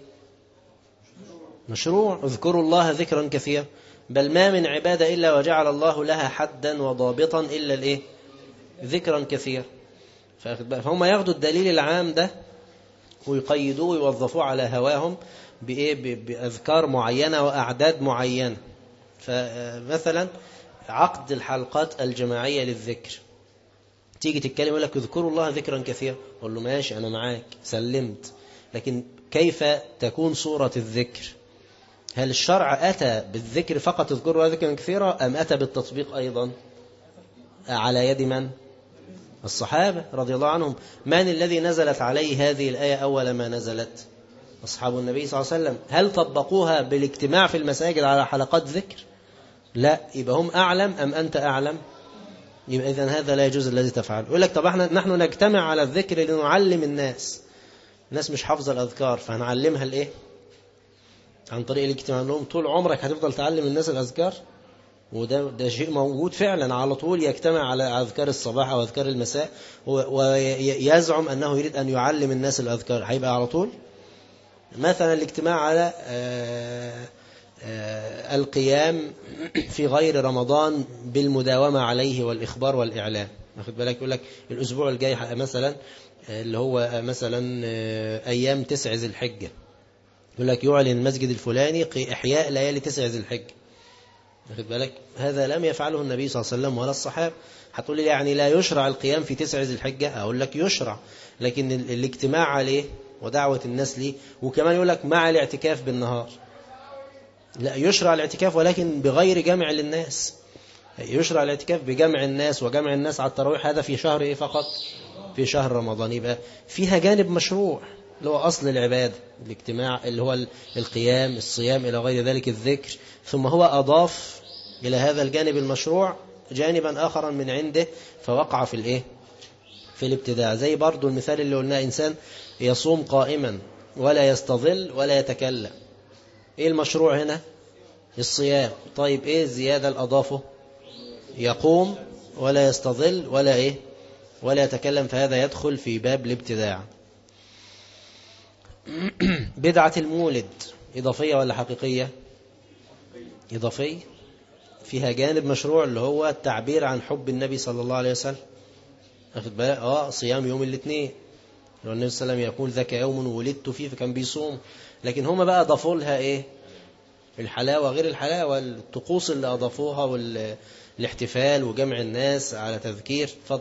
مشروع. اذكروا الله ذكرا كثيرا، بل ما من عبادة إلا وجعل الله لها حدا وضابطا إلا الإيه؟ ذكرا كثيرا. فهم ياخدوا الدليل العام ده ويقيدوه ويوظفوه على هواهم بإيه؟ بأذكار معينة وأعداد معينة. فمثلا عقد الحلقات الجماعية للذكر، تيجي تتكلم يقول لك اذكروا الله ذكرا كثيرا، قول له ماشي أنا معاك سلمت، لكن كيف تكون صورة الذكر؟ هل الشرع أتى بالذكر فقط اذكروا الله ذكرا كثيرا، أم أتى بالتطبيق أيضا على يد من؟ الصحابة رضي الله عنهم. من الذي نزلت عليه هذه الآية أول ما نزلت؟ أصحاب النبي صلى الله عليه وسلم. هل طبقوها بالاجتماع في المساجد على حلقات ذكر؟ لا. يبقى هم أعلم أم أنت أعلم؟ يبقى إذن هذا لا يجوز الذي تفعله. يقول لك طب نحن نجتمع على الذكر لنعلم الناس مش حافظة الأذكار، فهنعلمها الإيه؟ عن طريق الاجتماع لهم. طول عمرك هتفضل تعلم الناس الأذكار؟ وده شيء موجود فعلا، على طول يجتمع على أذكار الصباح أو أذكار المساء ويزعم أنه يريد أن يعلم الناس الأذكار، هيبقى على طول. مثلا الاجتماع على القيام في غير رمضان بالمداومة عليه والإخبار والإعلام، واخد بالك؟ يقول لك الأسبوع الجاي مثلا اللي هو مثلا أيام 9 ذي الحجة، يقول لك يعلن المسجد الفلاني إحياء ليالي 9 ذي الحجة، واخد بالك؟ هذا لم يفعله النبي صلى الله عليه وسلم ولا الصحابة. هتقول لي يعني لا يشرع القيام في 9 ذي الحجة؟ أقول لك يشرع، لكن الاجتماع عليه ودعوة الناس ليه، وكمان يقول لك مع الاعتكاف بالنهار. لا، يشرع الاعتكاف ولكن بغير جمع للناس. يشرع الاعتكاف بجمع الناس وجمع الناس على التراويح، هذا في شهر إيه فقط؟ في شهر رمضان. يبقى فيها جانب مشروع اللي هو أصل العبادة، الاجتماع اللي هو القيام، الصيام، إلى غير ذلك، الذكر. ثم هو أضاف إلى هذا الجانب المشروع جانبا آخرا من عنده، فوقع في الإيه؟ في الابتداع. زي برضو المثال اللي قلناه، إنسان يصوم قائما ولا يستظل ولا يتكلم، إيه المشروع هنا؟ الصيام. طيب إيه الزيادة الأضافه؟ يقوم ولا يستظل ولا إيه؟ ولا يتكلم، فهذا يدخل في باب الابتداع. بدعة المولد إضافية ولا حقيقية؟ إضافية، فيها جانب مشروع اللي هو التعبير عن حب النبي صلى الله عليه وسلم، أخذ بالك؟ صيام يوم الاثنين، النبي صلى الله عليه وسلم يقول ذاك يوم ولدت فيه، فكان بيصوم. لكن هم بقى أضافوا لها إيه؟ الحلاوة غير الحلاوة، الطقوس اللي أضافوها والاحتفال وجمع الناس على تذكير. اتفضل.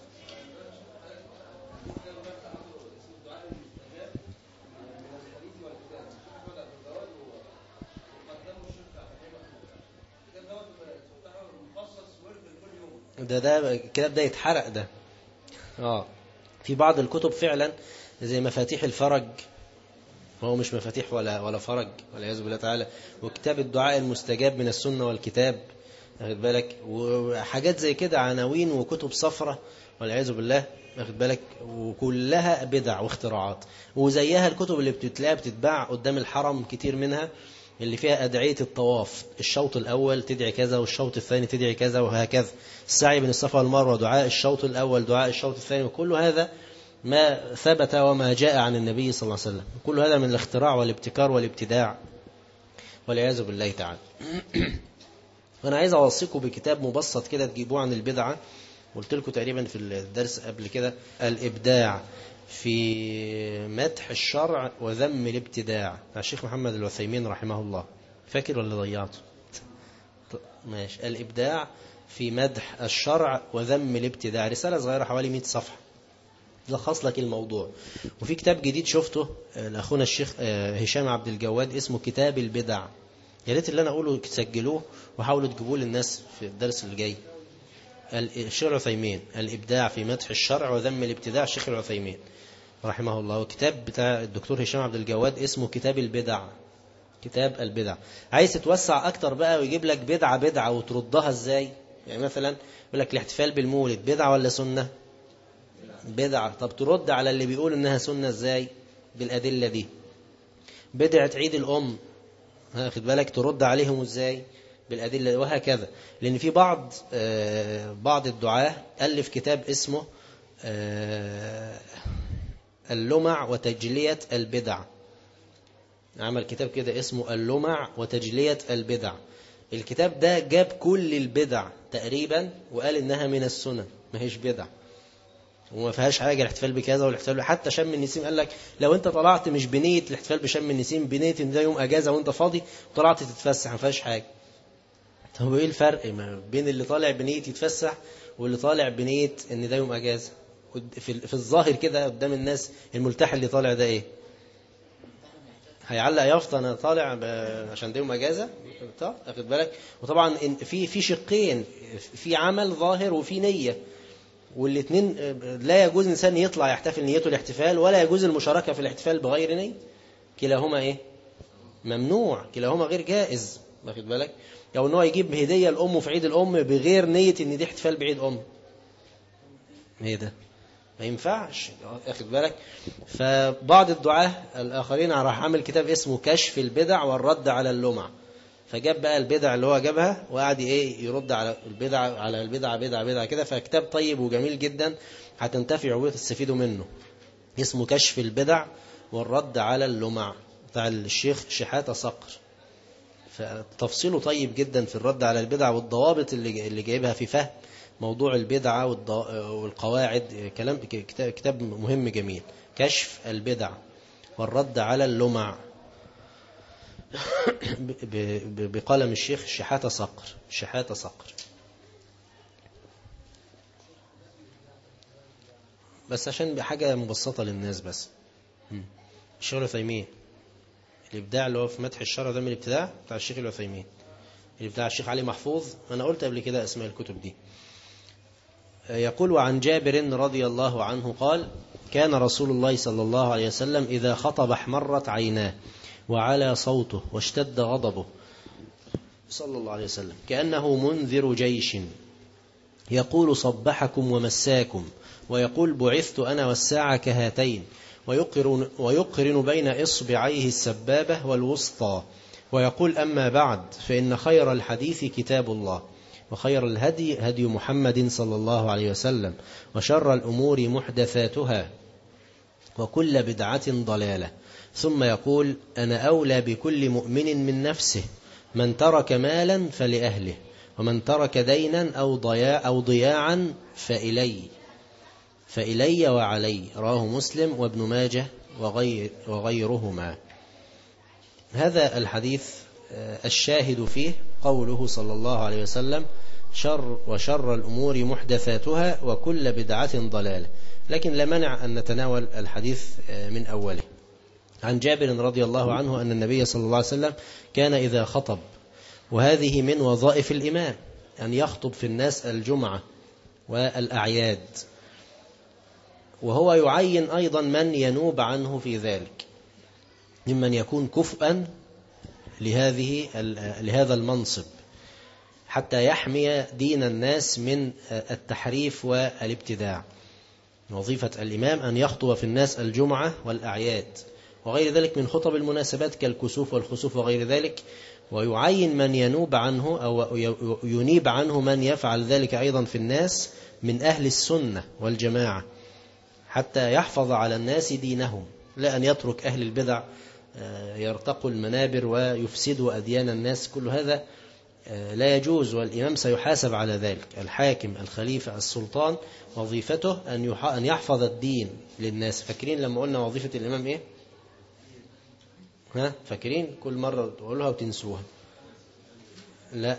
ده كده بدأ يتحرق ده. في بعض الكتب فعلا زي مفاتيح الفرج، وهو مش مفاتيح ولا فرج والعياذ بالله تعالى، وكتاب الدعاء المستجاب من السنة والكتاب، واخد بالك؟ وحاجات زي كده، عناوين وكتب صفرة والعياذ بالله، واخد بالك؟ وكلها بدع واختراعات. وزيها الكتب اللي بتتلاقى بتتباع قدام الحرم كتير منها، اللي فيها أدعية الطواف، الشوط الأول تدعي كذا والشوط الثاني تدعي كذا وهكذا، السعي بين الصفا والمروة، دعاء الشوط الأول، دعاء الشوط الثاني، وكل هذا ما ثبت وما جاء عن النبي صلى الله عليه وسلم. كل هذا من الاختراع والابتكار والابتداع والعياذ بالله تعالى. وأنا عايز أوصيكم بكتاب مبسط كده تجيبوه عن البدعة، قلت لكم تقريبا في الدرس قبل كده، الإبداع في مدح الشرع وذم الابتداع، مع الشيخ محمد العثيمين رحمه الله. فاكر ولا ضيعته؟ ماشي. الإبداع في مدح الشرع وذم الابتداع، رسالة صغيرة حوالي 100 صفحة لخص لك الموضوع. وفي كتاب جديد شفته لأخونا الشيخ هشام عبد الجواد اسمه كتاب البدع، يا ريت اللي أنا أقوله تسجلوه وحاولوا تجيبوه للناس في الدرس اللي جاي. الشيخ العثيمين، الإبداع في مدح الشرع وذم الابتداع، الشيخ العثيمين رحمه الله. وكتاب بتاع الدكتور هشام عبد الجواد اسمه كتاب البدع. كتاب البدع. عايز تتوسع أكتر بقى ويجيب لك بدعة وتردها إزاي؟ يعني مثلا يقول لك الاحتفال بالمولد بدعة ولا سنة؟ بدعة. طب ترد على اللي بيقول إنها سنة إزاي؟ بالأدلة دي. بدعة عيد الأم، خد بالك ترد عليهم إزاي؟ بالأدلة، وهكذا. لأن في بعض الدعاة ألف كتاب اسمه اللمع وتجلية البدع. عمل كتاب كده اسمه اللمع وتجلية البدع. الكتاب ده جاب كل البدع تقريبا وقال إنها من السنن، ما هيش بدع وما فيهاش حاجة. الاحتفال بكذا والاحتفال حتى شم النسيم، قال لك لو انت طلعت مش بنية الاحتفال بشم النسيم، بنية ان ده يوم اجازة وانت فاضي طلعت تتفسح، ما فيهاش حاجة. طب ايه الفرق ما بين اللي طالع بنية يتفسح واللي طالع بنية ان ده يوم اجازة؟ في الظاهر كده قدام الناس الملتحي اللي طالع ده ايه؟ هيعلق يافطة انا طالع عشان ده يوم اجازة؟ طب اخد بالك. وطبعا في شقين، في عمل ظاهر وفي نية، والاثنين لا يجوز إنسان يطلع يحتفل نيته الاحتفال، ولا يجوز المشاركة في الاحتفال بغير نية. كلاهما ايه؟ ممنوع، كلاهما غير جائز، واخد بالك. او ان هو يجيب هدية لأمه في عيد الأم بغير نية ان دي احتفال بعيد أم، ايه ده؟ ما ينفعش، واخد بالك. فبعض الدعاة الآخرين راح عامل كتاب اسمه كشف البدع والرد على اللمع، فجاب بقى البدع اللي هو جابها وقعد ايه يرد على البدع بدعة كده. فكتاب طيب وجميل جدا، هتنتفعوا وتستفيدوا منه، اسمه كشف البدع والرد على اللمع بتاع الشيخ شحاتة صقر. فتفصيله طيب جدا في الرد على البدع والضوابط اللي جايبها في فهم موضوع البدعة والقواعد. كتاب مهم جميل، كشف البدع والرد على اللمع بقلم الشيخ شحاتة صقر. بس عشان بحاجة مبسطة للناس بس. الشيخ العثيمين الإبداع اللي هو في مدح الشرع ده من الابتداع بتاع الشيخ العثيمين، اللي بتاع الشيخ علي محفوظ. أنا قلت قبل كده اسماء الكتب دي. يقول: وعن جابر رضي الله عنه قال: كان رسول الله صلى الله عليه وسلم إذا خطب احمرت عيناه وعلى صوته واشتد غضبه صلى الله عليه وسلم كأنه منذر جيش، يقول: صبحكم ومساكم، ويقول: بعثت أنا والساعة كهاتين، ويقرن بين إصبعيه السبابة والوسطى، ويقول: أما بعد، فإن خير الحديث كتاب الله، وخير الهدي هدي محمد صلى الله عليه وسلم، وشر الأمور محدثاتها، وكل بدعة ضلالة. ثم يقول: أنا أولى بكل مؤمن من نفسه، من ترك مالا فلأهله، ومن ترك دينا أو ضياعا فإلي وعلي. رواه مسلم وابن ماجه وغيرهما. هذا الحديث الشاهد فيه قوله صلى الله عليه وسلم: وشر الأمور محدثاتها وكل بدعة ضلالة. لكن لا مانع أن نتناول الحديث من أوله. عن جابر رضي الله عنه أن النبي صلى الله عليه وسلم كان إذا خطب، وهذه من وظائف الإمام أن يخطب في الناس الجمعة والأعياد، وهو يعين أيضا من ينوب عنه في ذلك ممن يكون كفءا لهذا المنصب، حتى يحمي دين الناس من التحريف والابتداع. وظيفة الإمام أن يخطب في الناس الجمعة والأعياد وغير ذلك من خطب المناسبات كالكسوف والخسوف وغير ذلك، ويعين من ينوب عنه أو ينيب عنه من يفعل ذلك أيضا في الناس من أهل السنة والجماعة، حتى يحفظ على الناس دينهم، لا أن يترك أهل البدع يرتقوا المنابر ويفسدوا أديان الناس. كل هذا لا يجوز، والإمام سيحاسب على ذلك. الحاكم الخليفة السلطان وظيفته أن يحفظ الدين للناس. فاكرين لما قلنا وظيفة الإمام إيه؟ فاكرين؟ كل مرة تقولها وتنسوها. لا،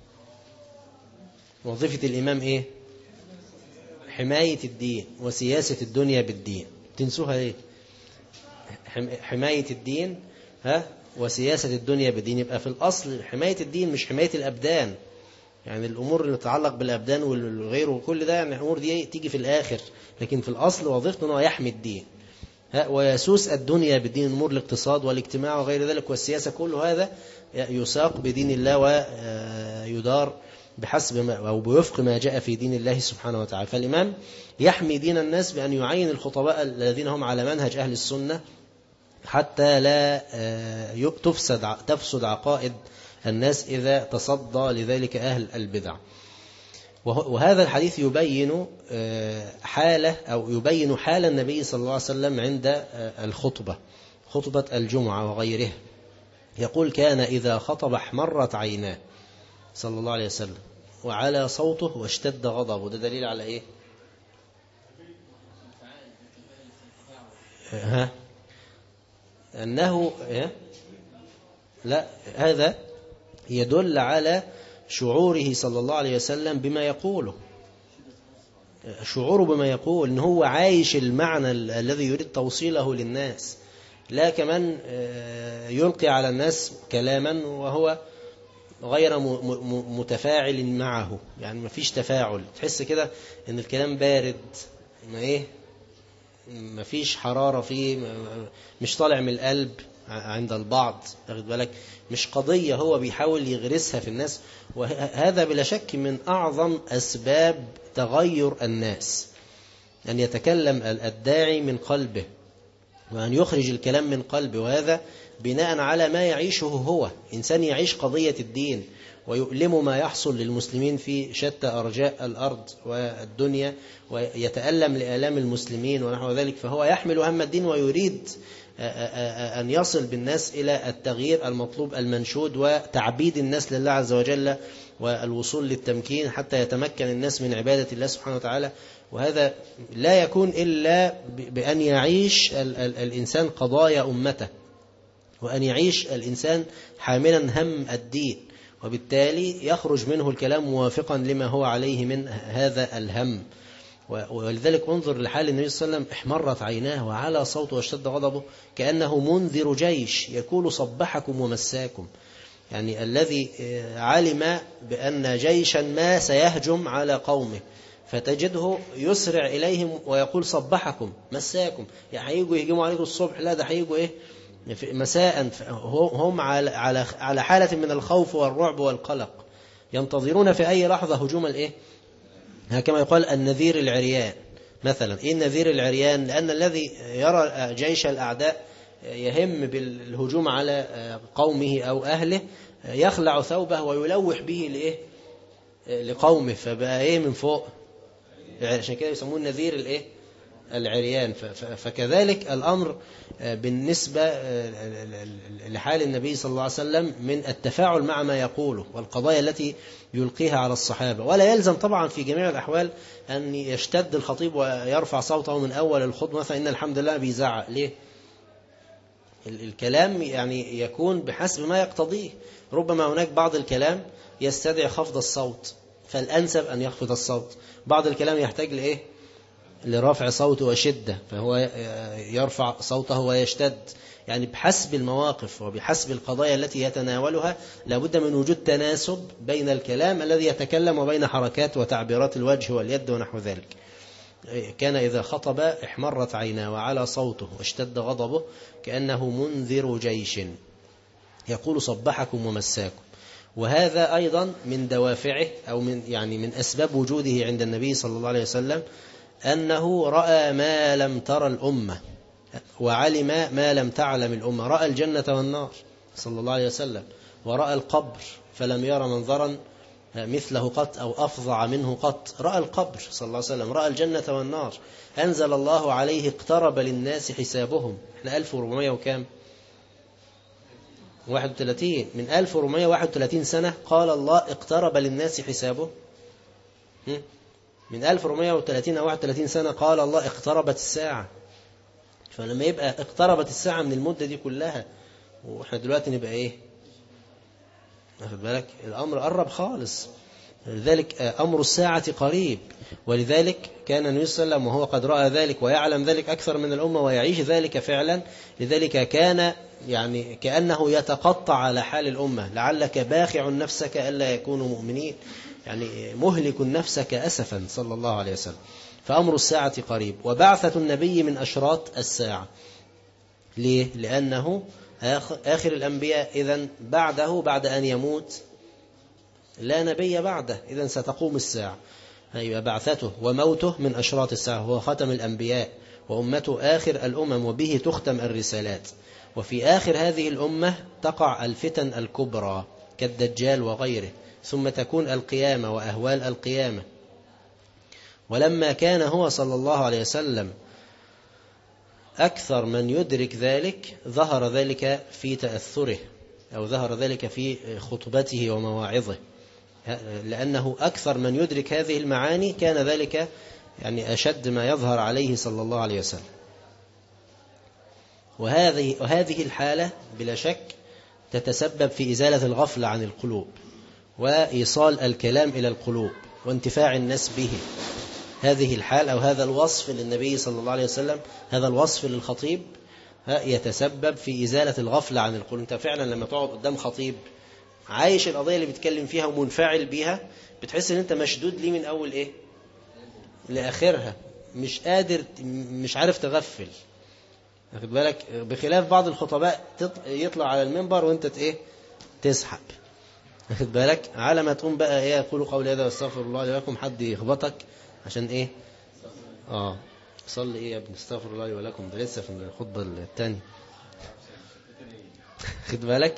وظيفة الإمام إيه؟ حماية الدين وسياسة الدنيا بالدين. تنسوها إيه؟ حماية الدين وسياسة الدنيا بالدين. يبقى في الأصل حماية الدين مش حماية الأبدان، يعني الأمور اللي تتعلق بالأبدان والغير وكل ده، يعني الأمور دي تيجي في الآخر، لكن في الأصل وظيفته أنه يحمي الدين ويسوس الدنيا بالدين، أمور الاقتصاد والاجتماع وغير ذلك والسياسة، كل هذا يساق بدين الله ويدار بحسب ما أو بوفق ما جاء في دين الله سبحانه وتعالى. فالإمام يحمي دين الناس بأن يعين الخطباء الذين هم على منهج أهل السنة حتى لا تفسد عقائد الناس إذا تصدى لذلك أهل البدع. وهذا الحديث يبين حالة أو يبين حال النبي صلى الله عليه وسلم عند الخطبة، خطبة الجمعة وغيرها. يقول: كان إذا خطب احمرت عيناه صلى الله عليه وسلم وعلى صوته واشتد غضبه. ده دليل على إيه؟ أنه لا، هذا يدل على شعوره صلى الله عليه وسلم بما يقوله، شعوره بما يقول، إن هو عايش المعنى الذي يريد توصيله للناس، لا كمان يلقي على الناس كلاما وهو غير متفاعل معه، يعني ما فيش تفاعل، تحس كده إن الكلام بارد، ما فيش حرارة فيه، مش طالع من القلب عند البعض، واخد بالك، مش قضية هو بيحاول يغرسها في الناس. وهذا بلا شك من أعظم أسباب تغير الناس، أن يتكلم الداعي من قلبه وأن يخرج الكلام من قلبه، وهذا بناء على ما يعيشه هو. إنسان يعيش قضية الدين ويؤلم ما يحصل للمسلمين في شتى أرجاء الأرض والدنيا، ويتألم لآلام المسلمين ونحو ذلك، فهو يحمل هم الدين ويريد أن يصل بالناس إلى التغيير المطلوب المنشود وتعبيد الناس لله عز وجل والوصول للتمكين حتى يتمكن الناس من عبادة الله سبحانه وتعالى. وهذا لا يكون إلا بأن يعيش الإنسان قضايا أمته، وأن يعيش الإنسان حاملا هم الدين، وبالتالي يخرج منه الكلام موافقا لما هو عليه من هذا الهم. ولذلك انظر لحال النبي صلى الله عليه وسلم: احمرت عيناه وعلى صوته واشتد غضبه كأنه منذر جيش يقول صبحكم ومساكم، يعني الذي علم بأن جيشا ما سيهجم على قومه، فتجده يسرع إليهم ويقول صبحكم مساكم، يعني هيجوا يهجموا عليكم الصبح، لا ده هيجوا مساء. هم على حالة من الخوف والرعب والقلق، ينتظرون في أي لحظة هجوم كما يقال النذير العريان مثلا. إيه النذير العريان؟ لأن الذي يرى جيش الأعداء يهم بالهجوم على قومه أو أهله يخلع ثوبه ويلوح به لقومه، فبقى من فوق، عشان كده يسموه النذير العريان. فكذلك الأمر بالنسبة لحال النبي صلى الله عليه وسلم من التفاعل مع ما يقوله والقضايا التي يلقيها على الصحابة. ولا يلزم طبعا في جميع الأحوال أن يشتد الخطيب ويرفع صوته من أول الخطبة مثلا إن الحمد لله بيزعق. ليه؟ الكلام يعني يكون بحسب ما يقتضيه. ربما هناك بعض الكلام يستدعي خفض الصوت، فالأنسب أن يخفض الصوت. بعض الكلام يحتاج لرفع صوته وشدة، فهو يرفع صوته ويشتد، يعني بحسب المواقف وبحسب القضايا التي يتناولها لابد من وجود تناسب بين الكلام الذي يتكلم وبين حركات وتعبيرات الوجه واليد ونحو ذلك. كان إذا خطب احمرت عيناه وعلى صوته واشتد غضبه كأنه منذر جيش يقول صبحكم ومساكم. وهذا أيضا من دوافعه أو من أسباب وجوده عند النبي صلى الله عليه وسلم، أنه رأى ما لم ترى الأمة وعلم ما لم تعلم الأمة. رأى الجنة والنار صلى الله عليه وسلم، ورأى القبر فلم يرى منظرا مثله قط أو أفظع منه قط. رأى القبر صلى الله عليه وسلم، رأى الجنة والنار. أنزل الله عليه اقترب للناس حسابهم. احنا 1400 وكام 31 من 1431 سنة قال الله اقترب للناس حسابه. من 1430 أو 31 سنة قال الله اقتربت الساعة. فلما يبقى اقتربت الساعة من المدة دي كلها، وإحنا دلوقتي نبقى واخد بالك؟ الأمر قرب خالص. لذلك أمر الساعة قريب. ولذلك كان النبي صلى الله عليه وسلم وهو قد رأى ذلك ويعلم ذلك أكثر من الأمة ويعيش ذلك فعلا. لذلك كان كأنه يتقطع على حال الأمة، لعلك باخع نفسك ألا يكونوا مؤمنين، يعني مهلك نفسك أسفا صلى الله عليه وسلم. فأمر الساعة قريب. وبعثة النبي من أشراط الساعة. ليه؟ لأنه آخر الأنبياء، إذن بعد أن يموت لا نبي بعده، إذن ستقوم الساعة. أيوة، بعثته وموته من أشراط الساعة، هو ختم الأنبياء وأمته آخر الأمم وبه تختم الرسالات. وفي آخر هذه الأمة تقع الفتن الكبرى كالدجال وغيره، ثم تكون القيامة وأهوال القيامة. ولما كان هو صلى الله عليه وسلم أكثر من يدرك ذلك، ظهر ذلك في تأثره، أو ظهر ذلك في خطبته ومواعظه، لأنه أكثر من يدرك هذه المعاني، كان ذلك يعني أشد ما يظهر عليه صلى الله عليه وسلم. وهذه الحالة بلا شك تتسبب في إزالة الغفلة عن القلوب، وإيصال الكلام إلى القلوب، وانتفاع الناس به. هذه الحال أو هذا الوصف للنبي صلى الله عليه وسلم، هذا الوصف للخطيب يتسبب في إزالة الغفلة عن القلوب. أنت فعلا لما تقعد قدام خطيب عايش القضية اللي بيتكلم فيها ومنفعل بيها، بتحس ان انت مشدود ليه من اول ايه لاخرها، مش قادر، مش عارف تغفل. واخد بالك؟ بخلاف بعض الخطباء يطلع على المنبر وانت ايه تسحب. واخد بالك؟ على ما تقوم بقى ايه، يقول قولي هذا واستغفر الله لي ولكم، حد يخبطك عشان ايه؟ صلي ايه يا ابن، استغفر الله لي ولكم، ده لسه في الخطبة الثانية. واخد بالك؟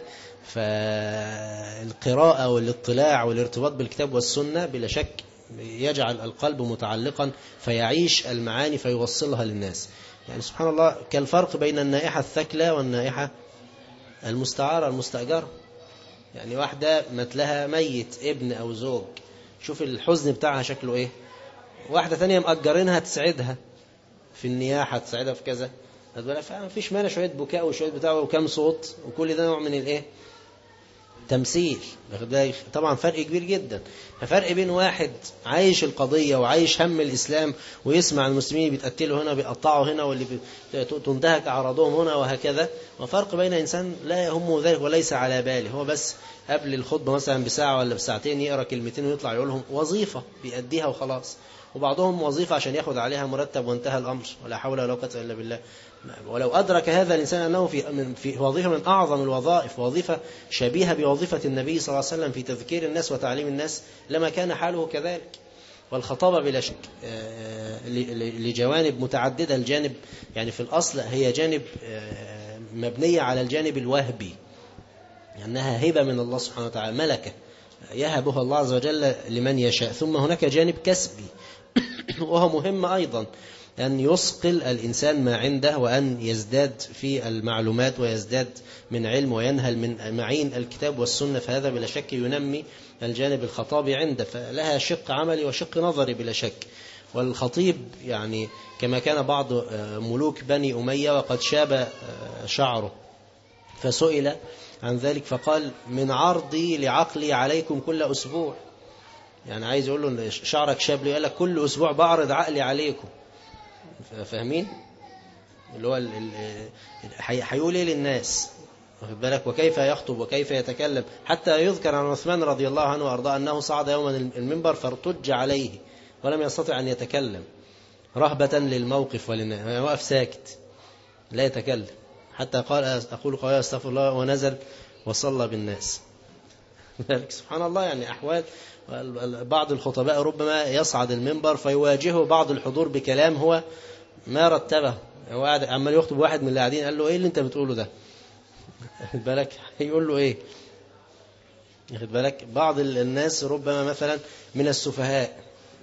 فالقراءة والاطلاع والارتباط بالكتاب والسنة بلا شك يجعل القلب متعلقا، فيعيش المعاني فيوصلها للناس. يعني سبحان الله، كالفرق بين النائحة الثكلى والنائحة المستعارة المستأجرة. يعني واحدة مات لها ميت ابن أو زوج، شوف الحزن بتاعها شكله ايه. واحدة ثانية مأجرينها تسعدها في النياحة، تسعدها في كذا، فما فيش مانع شوية بكاء وشوية بتاع وكم صوت، وكل ده نوع من الايه، تمثيل. طبعا فرق كبير جدا. ففرق بين واحد عايش القضية وعايش هم الإسلام، ويسمع المسلمين بيتقتلوا هنا بيقطعوا هنا، واللي تنتهك أعراضهم هنا وهكذا، وفرق بين إنسان لا يهمه ذلك وليس على باله، هو بس قبل الخطبة مثلا بساعة ولا بساعتين يقرأ كلمتين ويطلع يقولهم، وظيفة بيأديها وخلاص. وبعضهم وظيفة عشان ياخد عليها مرتب وانتهى الأمر، ولا حول ولا قوة إلا بالله. ولو أدرك هذا الإنسان أنه في وظيفة من أعظم الوظائف، وظيفة شبيهة بوظيفة النبي صلى الله عليه وسلم في تذكير الناس وتعليم الناس، لما كان حاله كذلك. والخطابة بلا شك لجوانب متعددة. الجانب يعني في الأصل هي جانب مبنية على الجانب الوهبي، أنها هبة من الله سبحانه وتعالى، ملكة يهبها الله عز وجل لمن يشاء. ثم هناك جانب كسبي وهو مهم أيضا، أن يصقل الإنسان ما عنده، وأن يزداد في المعلومات ويزداد من علم وينهل من معين الكتاب والسنة. فهذا بلا شك ينمي الجانب الخطابي عنده، فلها شق عملي وشق نظري بلا شك. والخطيب يعني كما كان بعض ملوك بني أمية وقد شاب شعره، فسئل عن ذلك فقال: من عرضي لعقلي عليكم كل أسبوع. يعني عايز يقول له شعرك شاب لي، قال لك كل أسبوع بعرض عقلي عليكم. فاهمين اللي هو هيقول ايه للناس، واخد بالك؟ وكيف يخطب وكيف يتكلم. حتى يذكر عن عثمان رضي الله عنه وارضاه أنه صعد يوما المنبر فارتج عليه ولم يستطع أن يتكلم رهبة للموقف وللناس، وقف ساكت لا يتكلم، حتى قال: أقول قولي استغفر الله، ونزل وصلى بالناس. سبحان الله. يعني أحوال بعض الخطباء ربما يصعد المنبر فيواجهه بعض الحضور بكلام هو ما رتبه، هو قاعد عمال يخطب، واحد من اللي قاعدين قال له: ايه اللي انت بتقوله ده؟ واخد بالك؟ يقول له ايه؟ واخد بالك؟ بعض الناس ربما مثلا من السفهاء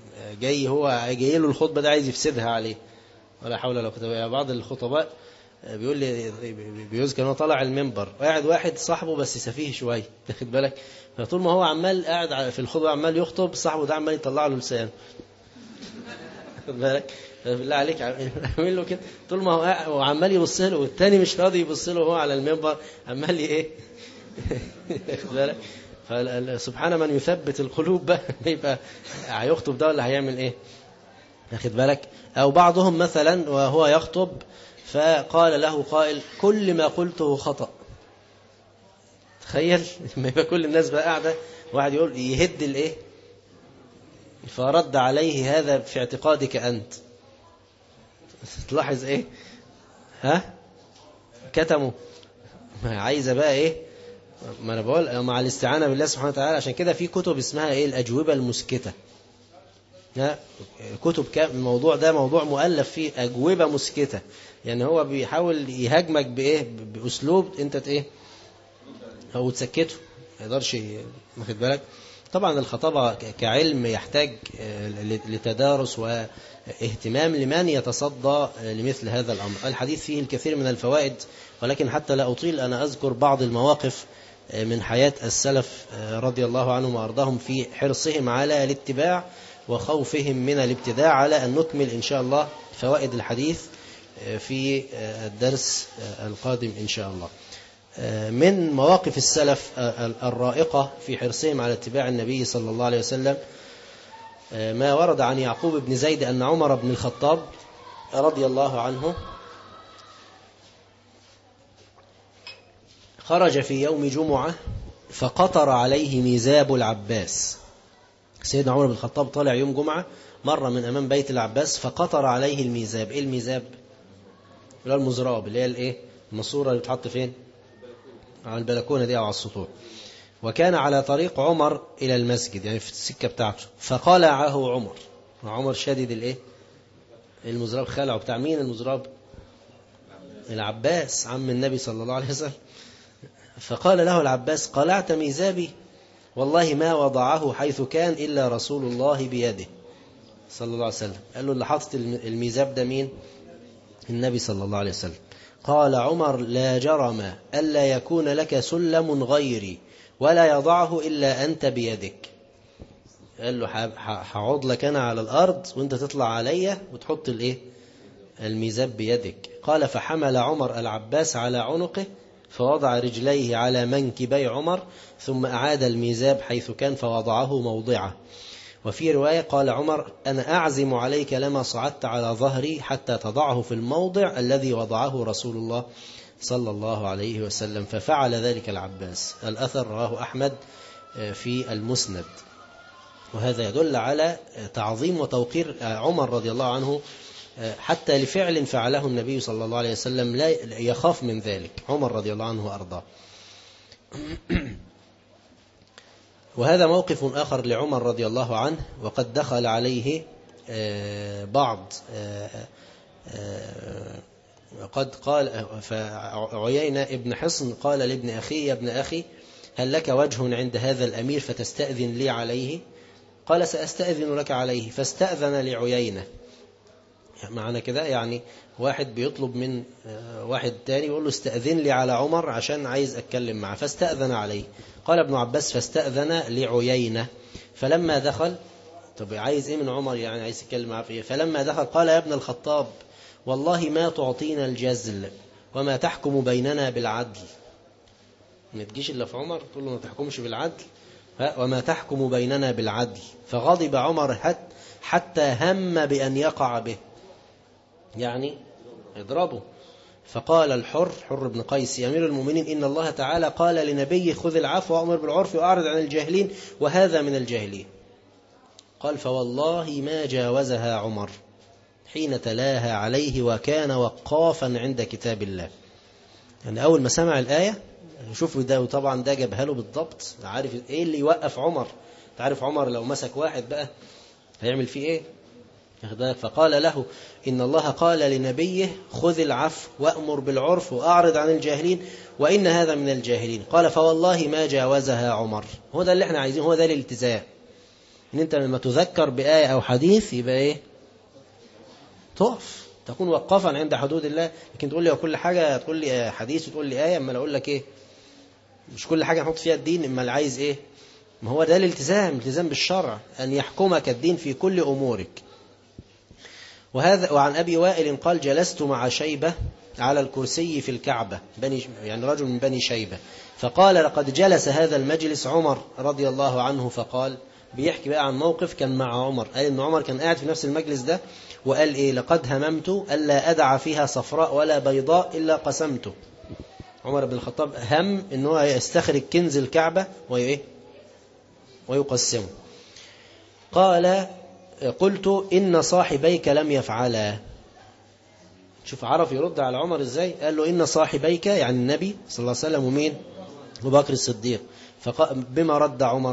جاي له الخطبه ده عايز يفسدها عليه، ولا حول ولا قوه الا بالله. بعض الخطباء بيقول لي بيذكر انه طلع المنبر وقاعد واحد صاحبه بس سفيه شويه، واخد بالك؟ فطول ما هو عمال قاعد في الخطبه عمال يخطب، صاحبه ده عمال يطلع له لسان، واخد بالك؟ بالله عليك اعمل له كده. طول ما هو قاعد وعمال يبص له، والتاني مش راضي يبص له، وهو على المنبر عمال ايه، واخد بالك؟ فسبحان من يثبت القلوب بقى، يبقى هيخطب ده ولا هيعمل ايه، واخد بالك؟ او بعضهم مثلا وهو يخطب فقال له قائل: كل ما قلته خطأ. تخيل لما يبقى كل الناس بقى قاعدة، واحد يقول يهد الايه، فرد عليه: هذا في اعتقادك أنت. تلاحظ ايه؟ كتمه، عايزة بقى ايه، ما أنا بقول مع الاستعانة بالله سبحانه وتعالى. عشان كده في كتب اسمها إيه الأجوبة المسكتة. كتب الموضوع ده موضوع مؤلف فيه أجوبة مسكتة. يعني هو بيحاول يهاجمك بإيه بأسلوب أنت إيه أو تسكته ما يقدرش. واخد بالك؟ طبعا الخطابة كعلم يحتاج لتدارس واهتمام لمن يتصدى لمثل هذا الأمر. الحديث فيه الكثير من الفوائد، ولكن حتى لا أطيل أنا أذكر بعض المواقف من حياة السلف رضي الله عنهم وأرضاهم في حرصهم على الاتباع وخوفهم من الابتداع، على أن نكمل إن شاء الله فوائد الحديث في الدرس القادم إن شاء الله. من مواقف السلف الرائقة في حرصهم على اتباع النبي صلى الله عليه وسلم ما ورد عن يعقوب بن زيد أن عمر بن الخطاب رضي الله عنه خرج في يوم جمعة فقطر عليه ميزاب العباس. سيدنا عمر بن الخطاب طالع يوم جمعة مرة من أمام بيت العباس فقطر عليه الميزاب. إيه الميزاب؟ اللي هو المزراب، اللي هي الإيه الماسورة اللي بتحط فين؟ على البلكونة دي أو على السطوح. وكان على طريق عمر إلى المسجد، يعني في السكة بتاعته، فقلعه عمر. وعمر شدد الإيه المزراب، خلعه. بتاع مين المزراب؟ العباس عم النبي صلى الله عليه وسلم. فقال له العباس قلعت ميزابي؟ والله ما وضعه حيث كان إلا رسول الله بيده صلى الله عليه وسلم. قال له اللي حاطط الميزاب ده مين؟ النبي صلى الله عليه وسلم. قال عمر لا جرم ألا يكون لك سلم غيري ولا يضعه إلا أنت بيدك. قال له هقعد لك أنا على الأرض وانت تطلع عليا وتحط الإيه الميزاب بيدك. قال فحمل عمر العباس على عنقه فوضع رجليه على منكبي عمر ثم أعاد الميزاب حيث كان فوضعه موضعه. وفي رواية قال عمر أنا أعزم عليك لما صعدت على ظهري حتى تضعه في الموضع الذي وضعه رسول الله صلى الله عليه وسلم. ففعل ذلك العباس. الأثر رواه أحمد في المسند. وهذا يدل على تعظيم وتوقير عمر رضي الله عنه حتى لفعل فعله النبي صلى الله عليه وسلم لا يخاف من ذلك. عمر رضي الله عنه وأرضاه. وهذا موقف آخر لعمر رضي الله عنه، وقد دخل عليه بعض قد قال فعيينة ابن حصن قال لابن أخي يا ابن أخي هل لك وجه عند هذا الأمير فتستأذن لي عليه؟ قال سأستأذن لك عليه. فاستأذن لعيينة. معنى كده يعني واحد بيطلب من واحد تاني يقول له استأذن لي على عمر عشان عايز أتكلم معه. فاستأذن عليه. قال ابن عباس فاستأذن لعيينة. فلما دخل طب عايز ايه من عمر؟ يعني عايز يتكلم معه في ايه؟ فلما دخل قال يا ابن الخطاب والله ما تعطينا الجزل وما تحكم بيننا بالعدل. ما تجيش إلا في عمر تقول له ما تحكمش بالعدل وما تحكم بيننا بالعدل. فغضب عمر حتى هم بأن يقع به، يعني اضربه. فقال الحر حر بن قيس يا أمير المؤمنين إن الله تعالى قال لنبيه خذ العفو وأمر بالعرف وأعرض عن الجاهلين وهذا من الجاهلين. قال فوالله ما جاوزها عمر حين تلاها عليه وكان وقافا عند كتاب الله. يعني أول ما سمع الآية شوفوا ده، وطبعا ده جابها له بالضبط. عارف إيه اللي يوقف عمر؟ تعرف عمر لو مسك واحد بقى هيعمل فيه إيه؟ فقال له إن الله قال لنبيه خذ العفو وأمر بالعرف وأعرض عن الجاهلين وإن هذا من الجاهلين. قال فوالله ما جاوزها عمر. هو ده اللي احنا عايزين، هو ده الالتزام. إن أنت لما تذكر بآية أو حديث يبقى إيه؟ تقف، تكون وقفا عند حدود الله. لكن تقول لي كل حاجة تقول لي حديث وتقول لي آية، أما أقول لك إيه؟ مش كل حاجة نحط فيها الدين، أما اللي عايز إيه؟ ما هو ده الالتزام، التزام بالشرع، أن يحكمك الدين في كل أمورك. وعن أبي وائل قال جلست مع شيبة على الكرسي في الكعبة، يعني رجل من بني شيبة، فقال لقد جلس هذا المجلس عمر رضي الله عنه. فقال بيحكي بقى عن موقف كان مع عمر. قال إن عمر كان قاعد في نفس المجلس ده وقال إيه لقد هممت ألا أدع فيها صفراء ولا بيضاء إلا قسمته. عمر بن الخطاب هم إنه يستخرج كنز الكعبة ويقسمه. قال قلت إن صاحبيك لم يفعلا. شوف عرف يرد على عمر إزاي. قال له إن صاحبيك يعني النبي صلى الله عليه وسلم ومين أبو بكر الصديق، بما رد عمر؟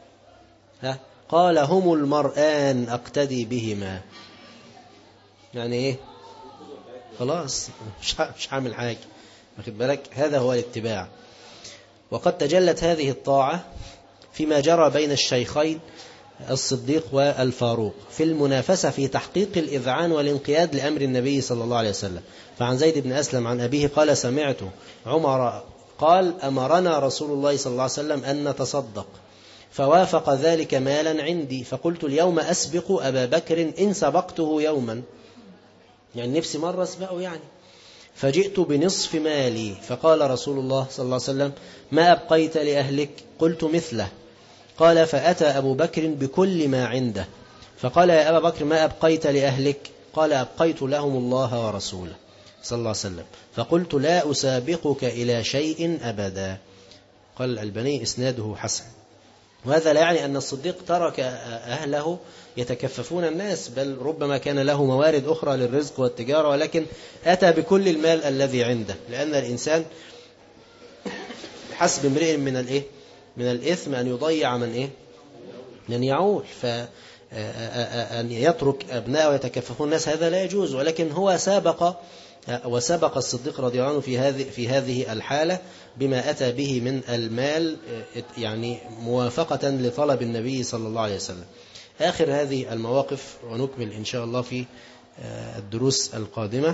قال هم المرآن أقتدي بهما. يعني إيه؟ خلاص مش هعمل حاجة، واخد بالك؟ هذا هو الاتباع. وقد تجلت هذه الطاعة فيما جرى بين الشيخين الصديق والفاروق في المنافسة في تحقيق الإذعان والانقياد لأمر النبي صلى الله عليه وسلم. فعن زيد بن أسلم عن أبيه قال سمعت عمر قال أمرنا رسول الله صلى الله عليه وسلم أن نتصدق، فوافق ذلك مالا عندي، فقلت اليوم أسبق أبا بكر إن سبقته يوما، يعني نفسي مرة أسبقه يعني. فجئت بنصف مالي، فقال رسول الله صلى الله عليه وسلم ما أبقيت لأهلك؟ قلت مثله. قال فأتى أبو بكر بكل ما عنده، فقال يا أبا بكر ما أبقيت لأهلك؟ قال أبقيت لهم الله ورسوله صلى الله عليه وسلم. فقلت لا أسابقك إلى شيء أبدا. قال الألباني إسناده حسن. وهذا لا يعني أن الصديق ترك أهله يتكففون الناس، بل ربما كان له موارد أخرى للرزق والتجارة، ولكن أتى بكل المال الذي عنده، لأن الإنسان حسب امرئ من الإثم أن يضيع من يعول، فأن يترك أبناءه ويتكففون الناس هذا لا يجوز. ولكن هو وسبق الصديق رضي الله عنه في هذه الحالة بما أتى به من المال، يعني موافقة لطلب النبي صلى الله عليه وسلم. آخر هذه المواقف، ونكمل إن شاء الله في الدروس القادمة.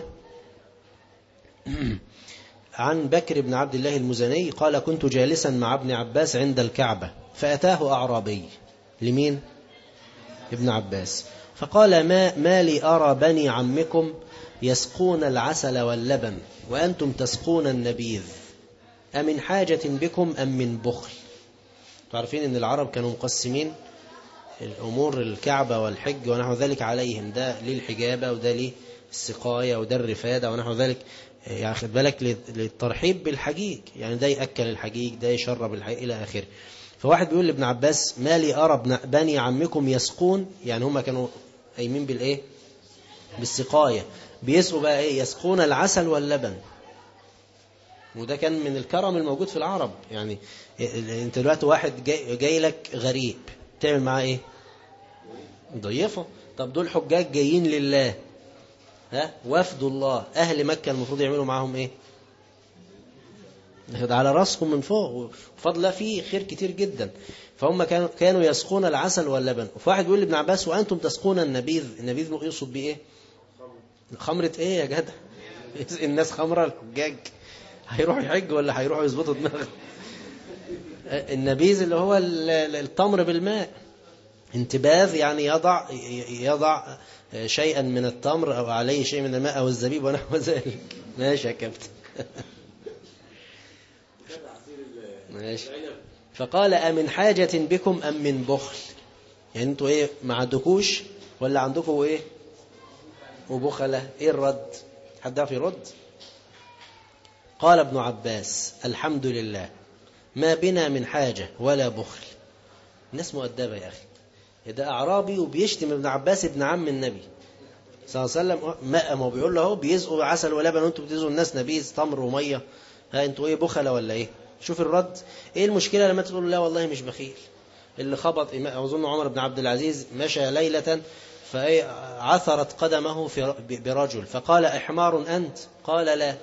عن بكر بن عبد الله المزني قال كنت جالسا مع ابن عباس عند الكعبة، فأتاه أعرابي. لمين؟ ابن عباس. فقال ما لي أرى بني عمكم يسقون العسل واللبن وأنتم تسقون النبيذ، أمن حاجة بكم أم من بخل؟ تعرفين أن العرب كانوا مقسمين الأمور الكعبة والحج ونحو ذلك عليهم، ده للحجابة وده للسقاية وده الرفادة ونحو ذلك، يعني خد بالك للترحيب بالحجيج، يعني ده يأكل الحجيج، ده يشرب الحجيج إلى آخره. فواحد بيقول لابن عباس ما لي أرى بني عمكم يسقون، يعني هم كانوا قايمين بالسقاية، بيسقوا بقى إيه؟ يسقون العسل واللبن. وده كان من الكرم الموجود في العرب. يعني انت دلوقتي واحد جاي لك غريب، تعمل معاه ايه؟ ضيفه. طب دول حجاج جايين لله، وفد الله، أهل مكة، المفروض يعملوا معاهم ايه؟ على رأسهم من فوق، وفضل فيه خير كتير جدا. فهم كانوا يسقون العسل واللبن. فواحد بيقول لابن عباس وأنتم تسقون النبيذ. النبيذ يقصد بيه ايه؟ خمرة ايه يا جدع؟ الناس خمرة الحجاج هيروحوا يحج ولا هيروحوا يظبطوا دماغهم؟ النبيذ اللي هو التمر بالماء. انتباذ يعني يضع شيئا من التمر أو عليه شيء من الماء أو الزبيب ونحو ذلك. ماشي يا كابتن. ماشي. فقال أمن حاجة بكم أم من بخل؟ يعني انتوا ايه، ما عندكوش ولا عندكم ايه وبخلة؟ ايه الرد؟ حد يعرف يرد؟ قال ابن عباس الحمد لله ما بنا من حاجة ولا بخل. الناس مؤدبة يا أخي. ده أعرابي وبيشتم ابن عباس ابن عم النبي صلى الله عليه وسلم. ما هو بيقول له اهو بيزقوا عسل ولبن وانتوا بتزقوا الناس نبيذ تمر ومية، انتوا ايه بخلة ولا ايه؟ شوف الرد. ايه المشكلة لما تقول لا والله مش بخيل؟ اللي خبط أظن عمر بن عبد العزيز مشى ليلة فعثرت قدمه برجل فقال احمار أنت؟ قال لا.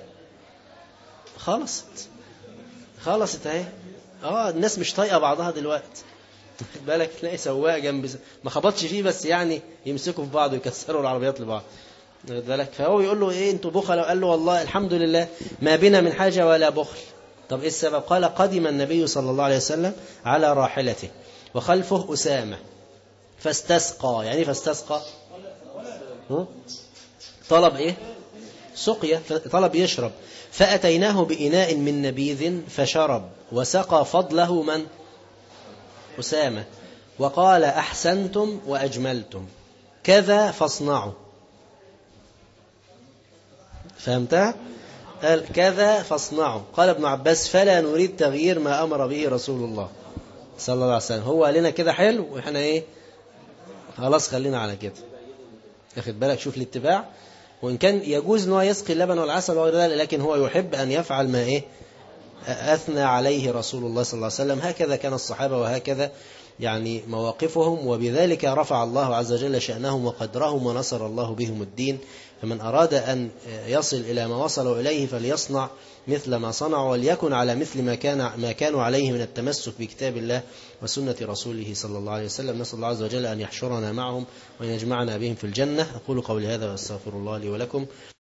خلصت اهي. الناس مش طايقه بعضها دلوقتي. بالك تلاقي سواق جنب ما خبطش فيه بس يعني يمسكوا في بعض ويكسروا العربيات لبعض. بالك فهو يقول له ايه انتوا بخل؟ قال له والله الحمد لله ما بنا من حاجة ولا بخل. طب ايه السبب؟ قال قدم النبي صلى الله عليه وسلم على راحلته وخلفه أسامة فاستسقى. يعني فاستسقى طلب ايه؟ سقيا، طلب يشرب. فأتيناه بإناء من نبيذ فشرب وسقى فضله من؟ أسامة. وقال أحسنتم وأجملتم كذا فاصنعوا. فهمتها؟ قال كذا فاصنعوا. قال ابن عباس فلا نريد تغيير ما أمر به رسول الله صلى الله عليه وسلم. هو قال لنا كده حلو وإحنا ايه خلاص خلينا على كده. ياخد بالك؟ شوف الاتباع. وإن كان يجوز أنه يسقي اللبن والعسل وغير ذلك، لكن هو يحب أن يفعل أثنى عليه رسول الله صلى الله عليه وسلم. هكذا كان الصحابة وهكذا يعني مواقفهم، وبذلك رفع الله عز وجل شأنهم وقدرهم ونصر الله بهم الدين. فمن أراد أن يصل إلى ما وصلوا إليه فليصنع مثل ما صنعوا، وليكن على مثل ما كانوا عليه من التمسك بكتاب الله وسنة رسوله صلى الله عليه وسلم. نسأل الله عز وجل أن يحشرنا معهم وأن يجمعنا بهم في الجنة. أقول قولي هذا وأستغفر الله لي ولكم.